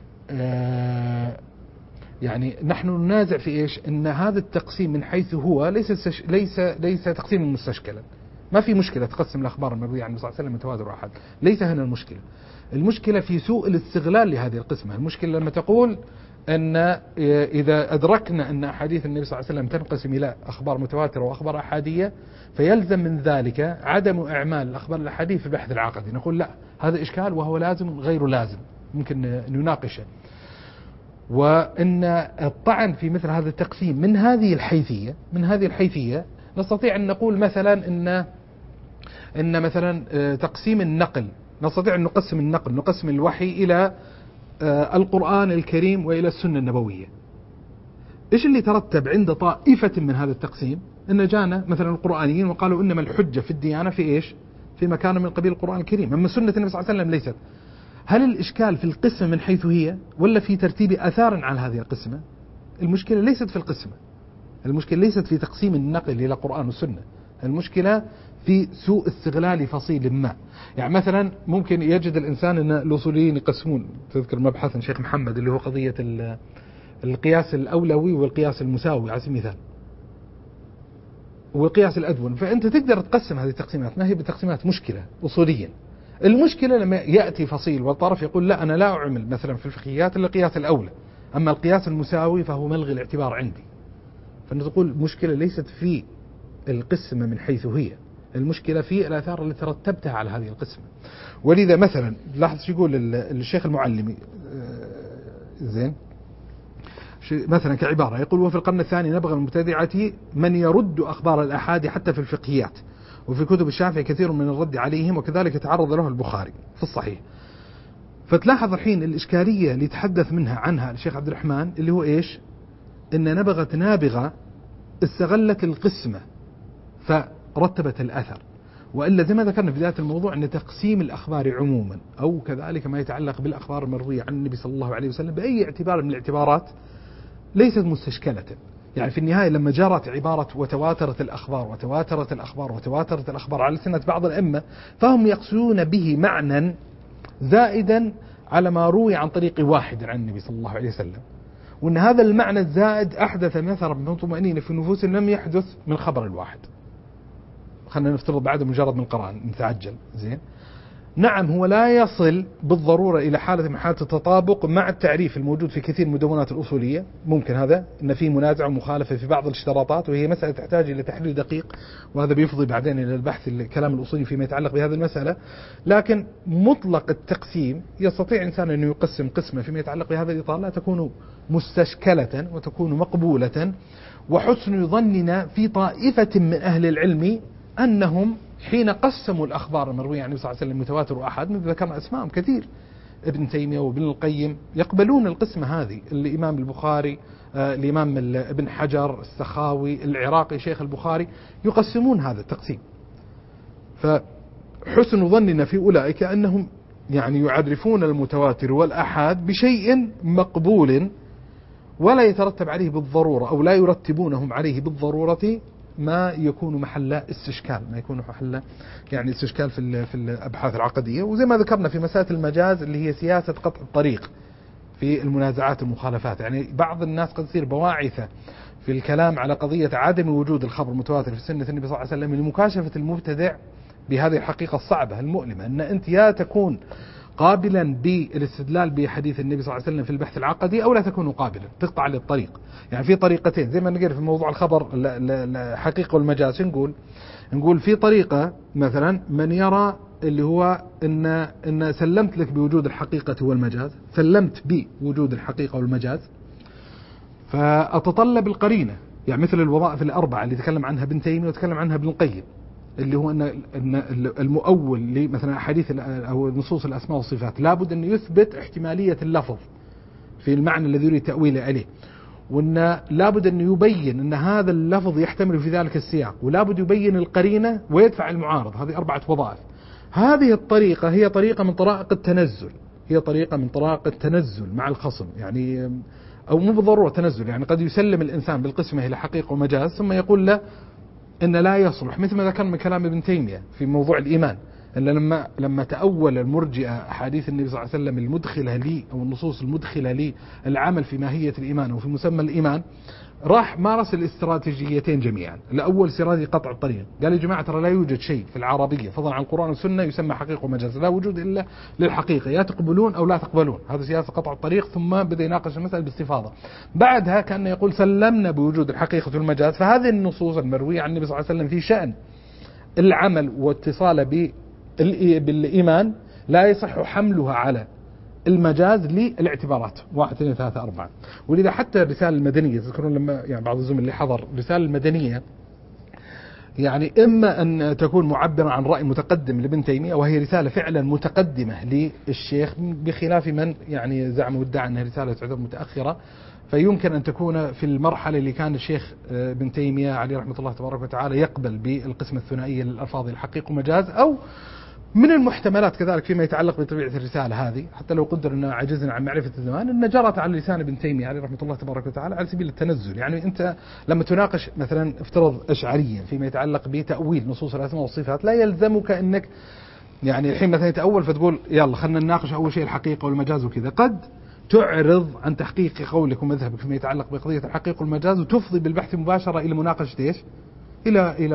يعني نحن ننازع في إيش، أن هذا التقسيم من حيث هو ليس تقسيما مستشكلا. ما في مشكلة تقسم الأخبار المروية عن النبي صلى الله عليه وسلم متواتر وأحد، ليس هنا المشكلة. المشكلة في سوء الاستغلال لهذه القسمة. المشكلة لما تقول أن إذا أدركنا أن أحاديث النبي صلى الله عليه وسلم تنقسم إلى أخبار متواترة وأخبار أحادية، فيلزم من ذلك عدم إعمال الأخبار الأحادية في البحث العقدي. نقول لا، هذا إشكال وهو لازم غير لازم، ممكن نناقشه. وأن الطعن في مثل هذا التقسيم من هذه الحيثية نستطيع أن نقول مثلا إن مثلا تقسيم النقل، نستطيع أن نقسم الوحي إلى القرآن الكريم وإلى السنة النبوية. إيش اللي ترتب عند طائفة من هذا التقسيم؟ إن جانا مثلا القرآنيين وقالوا إنما الحجة في الديانة في إيش؟ في مكان من قبيل القرآن الكريم، أما سنة النبي صلى الله عليه وسلم ليست. هل الإشكال في القسمة من حيث هي، ولا في ترتيب أثار على هذه القسمة؟ المشكلة ليست في القسمة، المشكلة ليست في تقسيم النقل إلى قرآن وسنة، المشكلة في سوء استغلال فصيل ما. يعني مثلا ممكن يجد الإنسان أن الأصوليين يقسمون، تذكر مبحث شيخ محمد اللي هو قضية القياس الأولوي والقياس المساوي على سبيل المثال، والقياس الأدون، فأنت تقدر تقسم هذه التقسيمات، ما هي بتقسيمات مشكلة أصوليا. المشكلة لما يأتي فصيل والطرف يقول لا، أنا لا أعمل مثلا في الفقهيات إلا القياس الأولى، أما القياس المساوي فهو ملغي الاعتبار عندي. فنقول المشكلة ليست في القسمة من حيث هي، المشكلة في الآثار اللي ترتبتها على هذه القسمة. ولذا مثلا لاحظ يقول الشيخ المعلمي زين مثلا كعبارة، يقول وفي القرن الثاني نبغى المبتدعة من يرد أخبار الأحاد حتى في الفقهيات، وفي كتب الشافعي كثير من الرد عليهم، وكذلك تعرض له البخاري في الصحيح. فتلاحظ الحين الإشكالية اللي تحدث عنها الشيخ عبد الرحمن اللي هو إيش، إن نابغة استغلت القسمة فرتبت الأثر. وإلا زي ما ذكرنا في بداية الموضوع أن تقسيم الأخبار عموما أو كذلك ما يتعلق بالأخبار المروية عن النبي صلى الله عليه وسلم بأي اعتبار من الاعتبارات ليست مستشكلة. يعني في النهاية لما جرت عبارة وتواترت الأخبار على سنة بعض الأئمة، فهم يقصدون به معنى زائدا على ما روي عن طريق واحد عن النبي صلى الله عليه وسلم، وأن هذا المعنى الزائد أحدث مثلا من طمأنينة في النفوس لم يحدث من خبر الواحد. خلينا نفترض بعد مجرد من قرآن نتعجل زين. نعم هو لا يصل بالضرورة إلى حالة من حالة التطابق مع التعريف الموجود في كثير من المدونات الأصولية، ممكن هذا أن في منازع ومخالفة في بعض الاشتراطات، وهي مسألة تحتاج إلى تحليل دقيق، وهذا بيفضي بعدين إلى البحث الكلام الأصولي فيما يتعلق بهذه المسألة. لكن مطلق التقسيم يستطيع إنسان أن يقسم قسمة فيما يتعلق بهذا الإطار لا تكون مستشكلة وتكون مقبولة. وحسن ظننا في طائفة من أهل العلم أنهم حين قسموا الأخبار المروية عن النبي صلى الله عليه وسلم متواتر وأحاد، مثل ذكرنا أسماءهم كثير، ابن تيمية وابن القيم يقبلون القسمة هذه، الإمام البخاري، الإمام ابن حجر، السخاوي، العراقي شيخ البخاري يقسمون هذا التقسيم. حسن ظننا في أولئك أنهم يعني يعرفون المتواتر والآحاد بشيء مقبول ولا يترتب عليه بالضرورة أو لا يرتبونهم عليه بالضرورة ما يكون محل استشكال، ما يكون محل يعني استشكال في الأبحاث العقدية. وزي ما ذكرنا في مسألة المجاز اللي هي سياسة قطع الطريق في المنازعات المخالفات، يعني بعض الناس قد تصير بواعثة في الكلام على قضية عدم وجود الخبر المتواتر في سنة النبي صلى الله عليه وسلم لمكاشفة المبتدع بهذه الحقيقة الصعبة المؤلمة، أن أنت يا تكون قابلا بالاستدلال بحديث النبي صلى الله عليه وسلم في البحث العقدي أو لا تكون قابلا، تقطع للطريق. يعني في طريقتين زي ما نقول في موضوع الخبر الحقيقة والمجاز. نقول في طريقة مثلا من يرى اللي هو إن سلمت لك بوجود الحقيقة والمجاز، سلمت بوجود الحقيقة والمجاز، فأتطلب القرينة، يعني مثل الوظائف الأربعة اللي تكلم عنها ابن تيمية وتكلم عنها ابن القيم، اللي هو أن المؤول لمثلا أحاديث أو نصوص الأسماء والصفات لابد أن يثبت احتمالية اللفظ في المعنى الذي يريد تأويله عليه، وأن لابد أن يبين أن هذا اللفظ يحتمل في ذلك السياق، ولابد يبين القرينة ويدفع المعارض. هذه 4 وظائف. هذه الطريقة هي طريقة من طرائق التنزل، هي طريقة من طرائق التنزل مع الخصم، يعني أو مو بالضرورة تنزل، يعني قد يسلم الإنسان بالقسمة إلى حقيقة ومجاز ثم يقول له إن لا يصلح، مثل ما ذكر من كلام ابن تيمية في موضوع الإيمان، أن لما تأول المرجئة أحاديث النبي صلى الله عليه وسلم المدخلة لي أو النصوص المدخلة لي العمل في ماهية الإيمان وفي مسمى الإيمان، راح مارس الاستراتيجيتين جميعا. الأول استراتيجية قطع الطريق، قال يا جماعة ترى لا يوجد شيء في العربية فضلا عن القرآن والسنة يسمى حقيقة ومجاز، لا وجود إلا للحقيقة، يا تقبلون أو لا تقبلون. هذا سياسة قطع الطريق. ثم بدأ يناقش المسألة باستفاضة. بعدها كان يقول سلمنا بوجود الحقيقة والمجاز، فهذه النصوص المروية عن النبي صلى الله عليه وسلم في شأن العمل واتصاله بالإيمان لا يصح حملها على المجاز للاعتبارات 1 2 3 4. ولذا حتى الرسالة المدنية تذكرون لما يعني بعض الزملاء اللي حضر الرسالة المدنية، يعني إما أن تكون معبرة عن رأي متقدم لابن تيمية وهي رسالة فعلا متقدمة للشيخ، بخلاف من يعني زعم وادعى أنها رسالة تعتبر متأخرة، فيمكن أن تكون في المرحلة اللي كان الشيخ ابن تيمية عليه رحمة الله تبارك وتعالى يقبل بالقسمة الثنائية للألفاظ الحقيقة ومجاز، أو من المحتملات كذلك فيما يتعلق بطبيعة الرسالة هذه، حتى لو قدر أن عجزنا عن معرفة الزمان، أن جرت على لسان ابن تيمية عليه رحمة الله تبارك وتعالى على سبيل التنزل. يعني أنت لما تناقش مثلا افترض أشعريا فيما يتعلق بتأويل نصوص الأسماء والصفات، لا يلزمك أنك يعني الحين مثلا يتأول فتقول يلا خلنا نناقش أول شيء الحقيقة والمجاز وكذا، قد تعرض عن تحقيق قولك ومذهبك فيما يتعلق بقضية الحقيقة والمجاز وتفضي بالبحث مباشرة إلى مناقشة إيش؟ إلى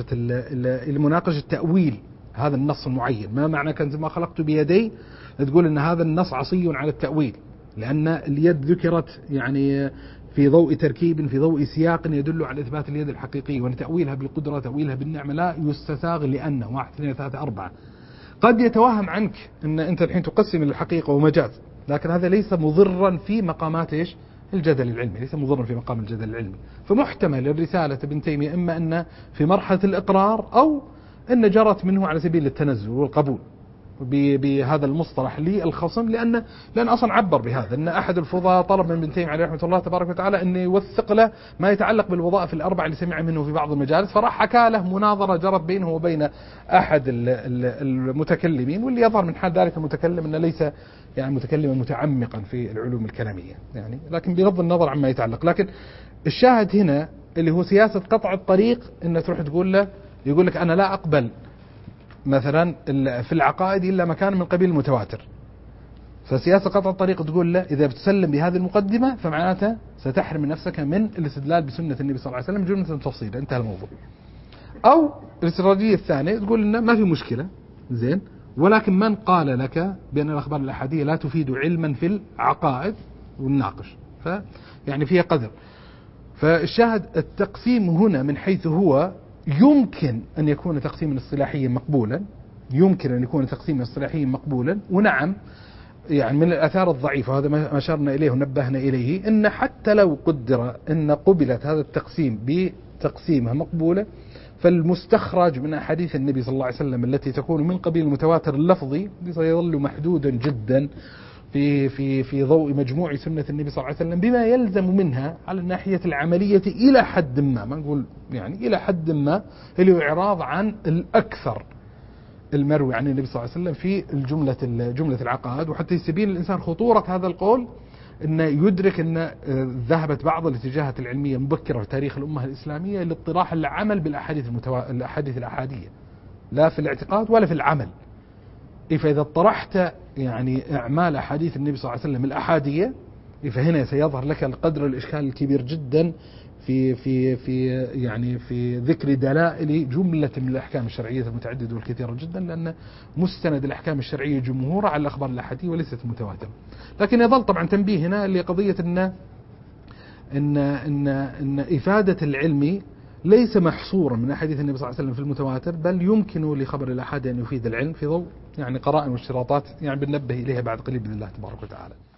مناقشة تأويل هذا النص المعين. ما معنى كنز ما خلقت بيدي تقول ان هذا النص عصي على التأويل، لان اليد ذكرت يعني في ضوء تركيب في ضوء سياق يدل على اثبات اليد الحقيقية، وان تأويلها بالقدرة تأويلها بالنعمة لا يستساغ لانه 1 2 3 4. قد يتوهم عنك ان انت الحين تقسم الحقيقة ومجاز، لكن هذا ليس مضرا في مقامات ايش؟ الجدل العلمي، ليس مضرا في مقام الجدل العلمي. فمحتمل الرسالة ابن تيمية اما ان في مرحلة الاقرار او ان جرت منه على سبيل التنزل والقبول بهذا المصطلح للخصم، لان اصلا عبر بهذا ان احد الفضلاء طلب من ابن تيمية عليه رحمه الله تبارك وتعالى ان يوثق له ما يتعلق بالوظائف الاربع اللي سمع منه في بعض المجالس، فراح حكى له مناظره جرت بينه وبين احد المتكلمين، واللي يظهر من حال ذلك المتكلم انه ليس يعني متكلما متعمقا في العلوم الكلاميه يعني، لكن بغض النظر عما يتعلق. لكن الشاهد هنا اللي هو سياسه قطع الطريق، ان تروح تقول له يقول لك أنا لا أقبل مثلا في العقائد إلا مكان من قبيل المتواتر، فسياسة قطع الطريق تقول له إذا بتسلم بهذه المقدمة فمعناتها ستحرم نفسك من الاستدلال بسنة النبي صلى الله عليه وسلم جملة تفصيلا، انتهى الموضوع. أو الاستراتيجية الثانية تقول إنه ما في مشكلة زين، ولكن من قال لك بأن الأخبار الأحادية لا تفيد علما في العقائد ونناقش، فيعني فيها قدر. فالشاهد التقسيم هنا من حيث هو يمكن أن يكون تقسيما اصطلاحيا مقبولا، يمكن أن يكون تقسيما اصطلاحيا مقبولا، ونعم يعني من الآثار الضعيفة هذا ما أشرنا إليه ونبهنا إليه، إن حتى لو قدر أن قبلت هذا التقسيم بتقسيمها مقبولة، فالمستخرج من أحاديث النبي صلى الله عليه وسلم التي تكون من قبيل المتواتر اللفظي سيظل محدودا جدا في ضوء مجموع سنة النبي صلى الله عليه وسلم، بما يلزم منها على الناحية العملية إلى حد ما نقول يعني إلى حد ما، اللي هو إعراض عن الأكثر المروي عن النبي صلى الله عليه وسلم في جملة العقائد، وحتى يستبين الإنسان خطورة هذا القول أنه يدرك أن ذهبت بعض الاتجاهات العلمية مبكرة في تاريخ الأمة الإسلامية لاطراح العمل بالأحاديث الأحادية، لا في الاعتقاد ولا في العمل. فإذا اطرحت يعني أعمال أحاديث النبي صلى الله عليه وسلم الأحادية، فهنا سيظهر لك القدر الإشكال الكبير جدا في ذكر دلائل جملة من الأحكام الشرعية المتعددة والكثيرة جدا، لأن مستند الأحكام الشرعية جمهورها على الأخبار الأحادية وليست متواترة. لكن يظل طبعا تنبيه هنا لقضية إن إفادة العلم ليس محصورا من أحاديث النبي صلى الله عليه وسلم في المتواتر، بل يمكن لخبر الأحاد أن يفيد العلم في ضوء يعني قرائن واشتراطات يعني بننبه إليها بعد قليل بإذن الله تبارك وتعالى.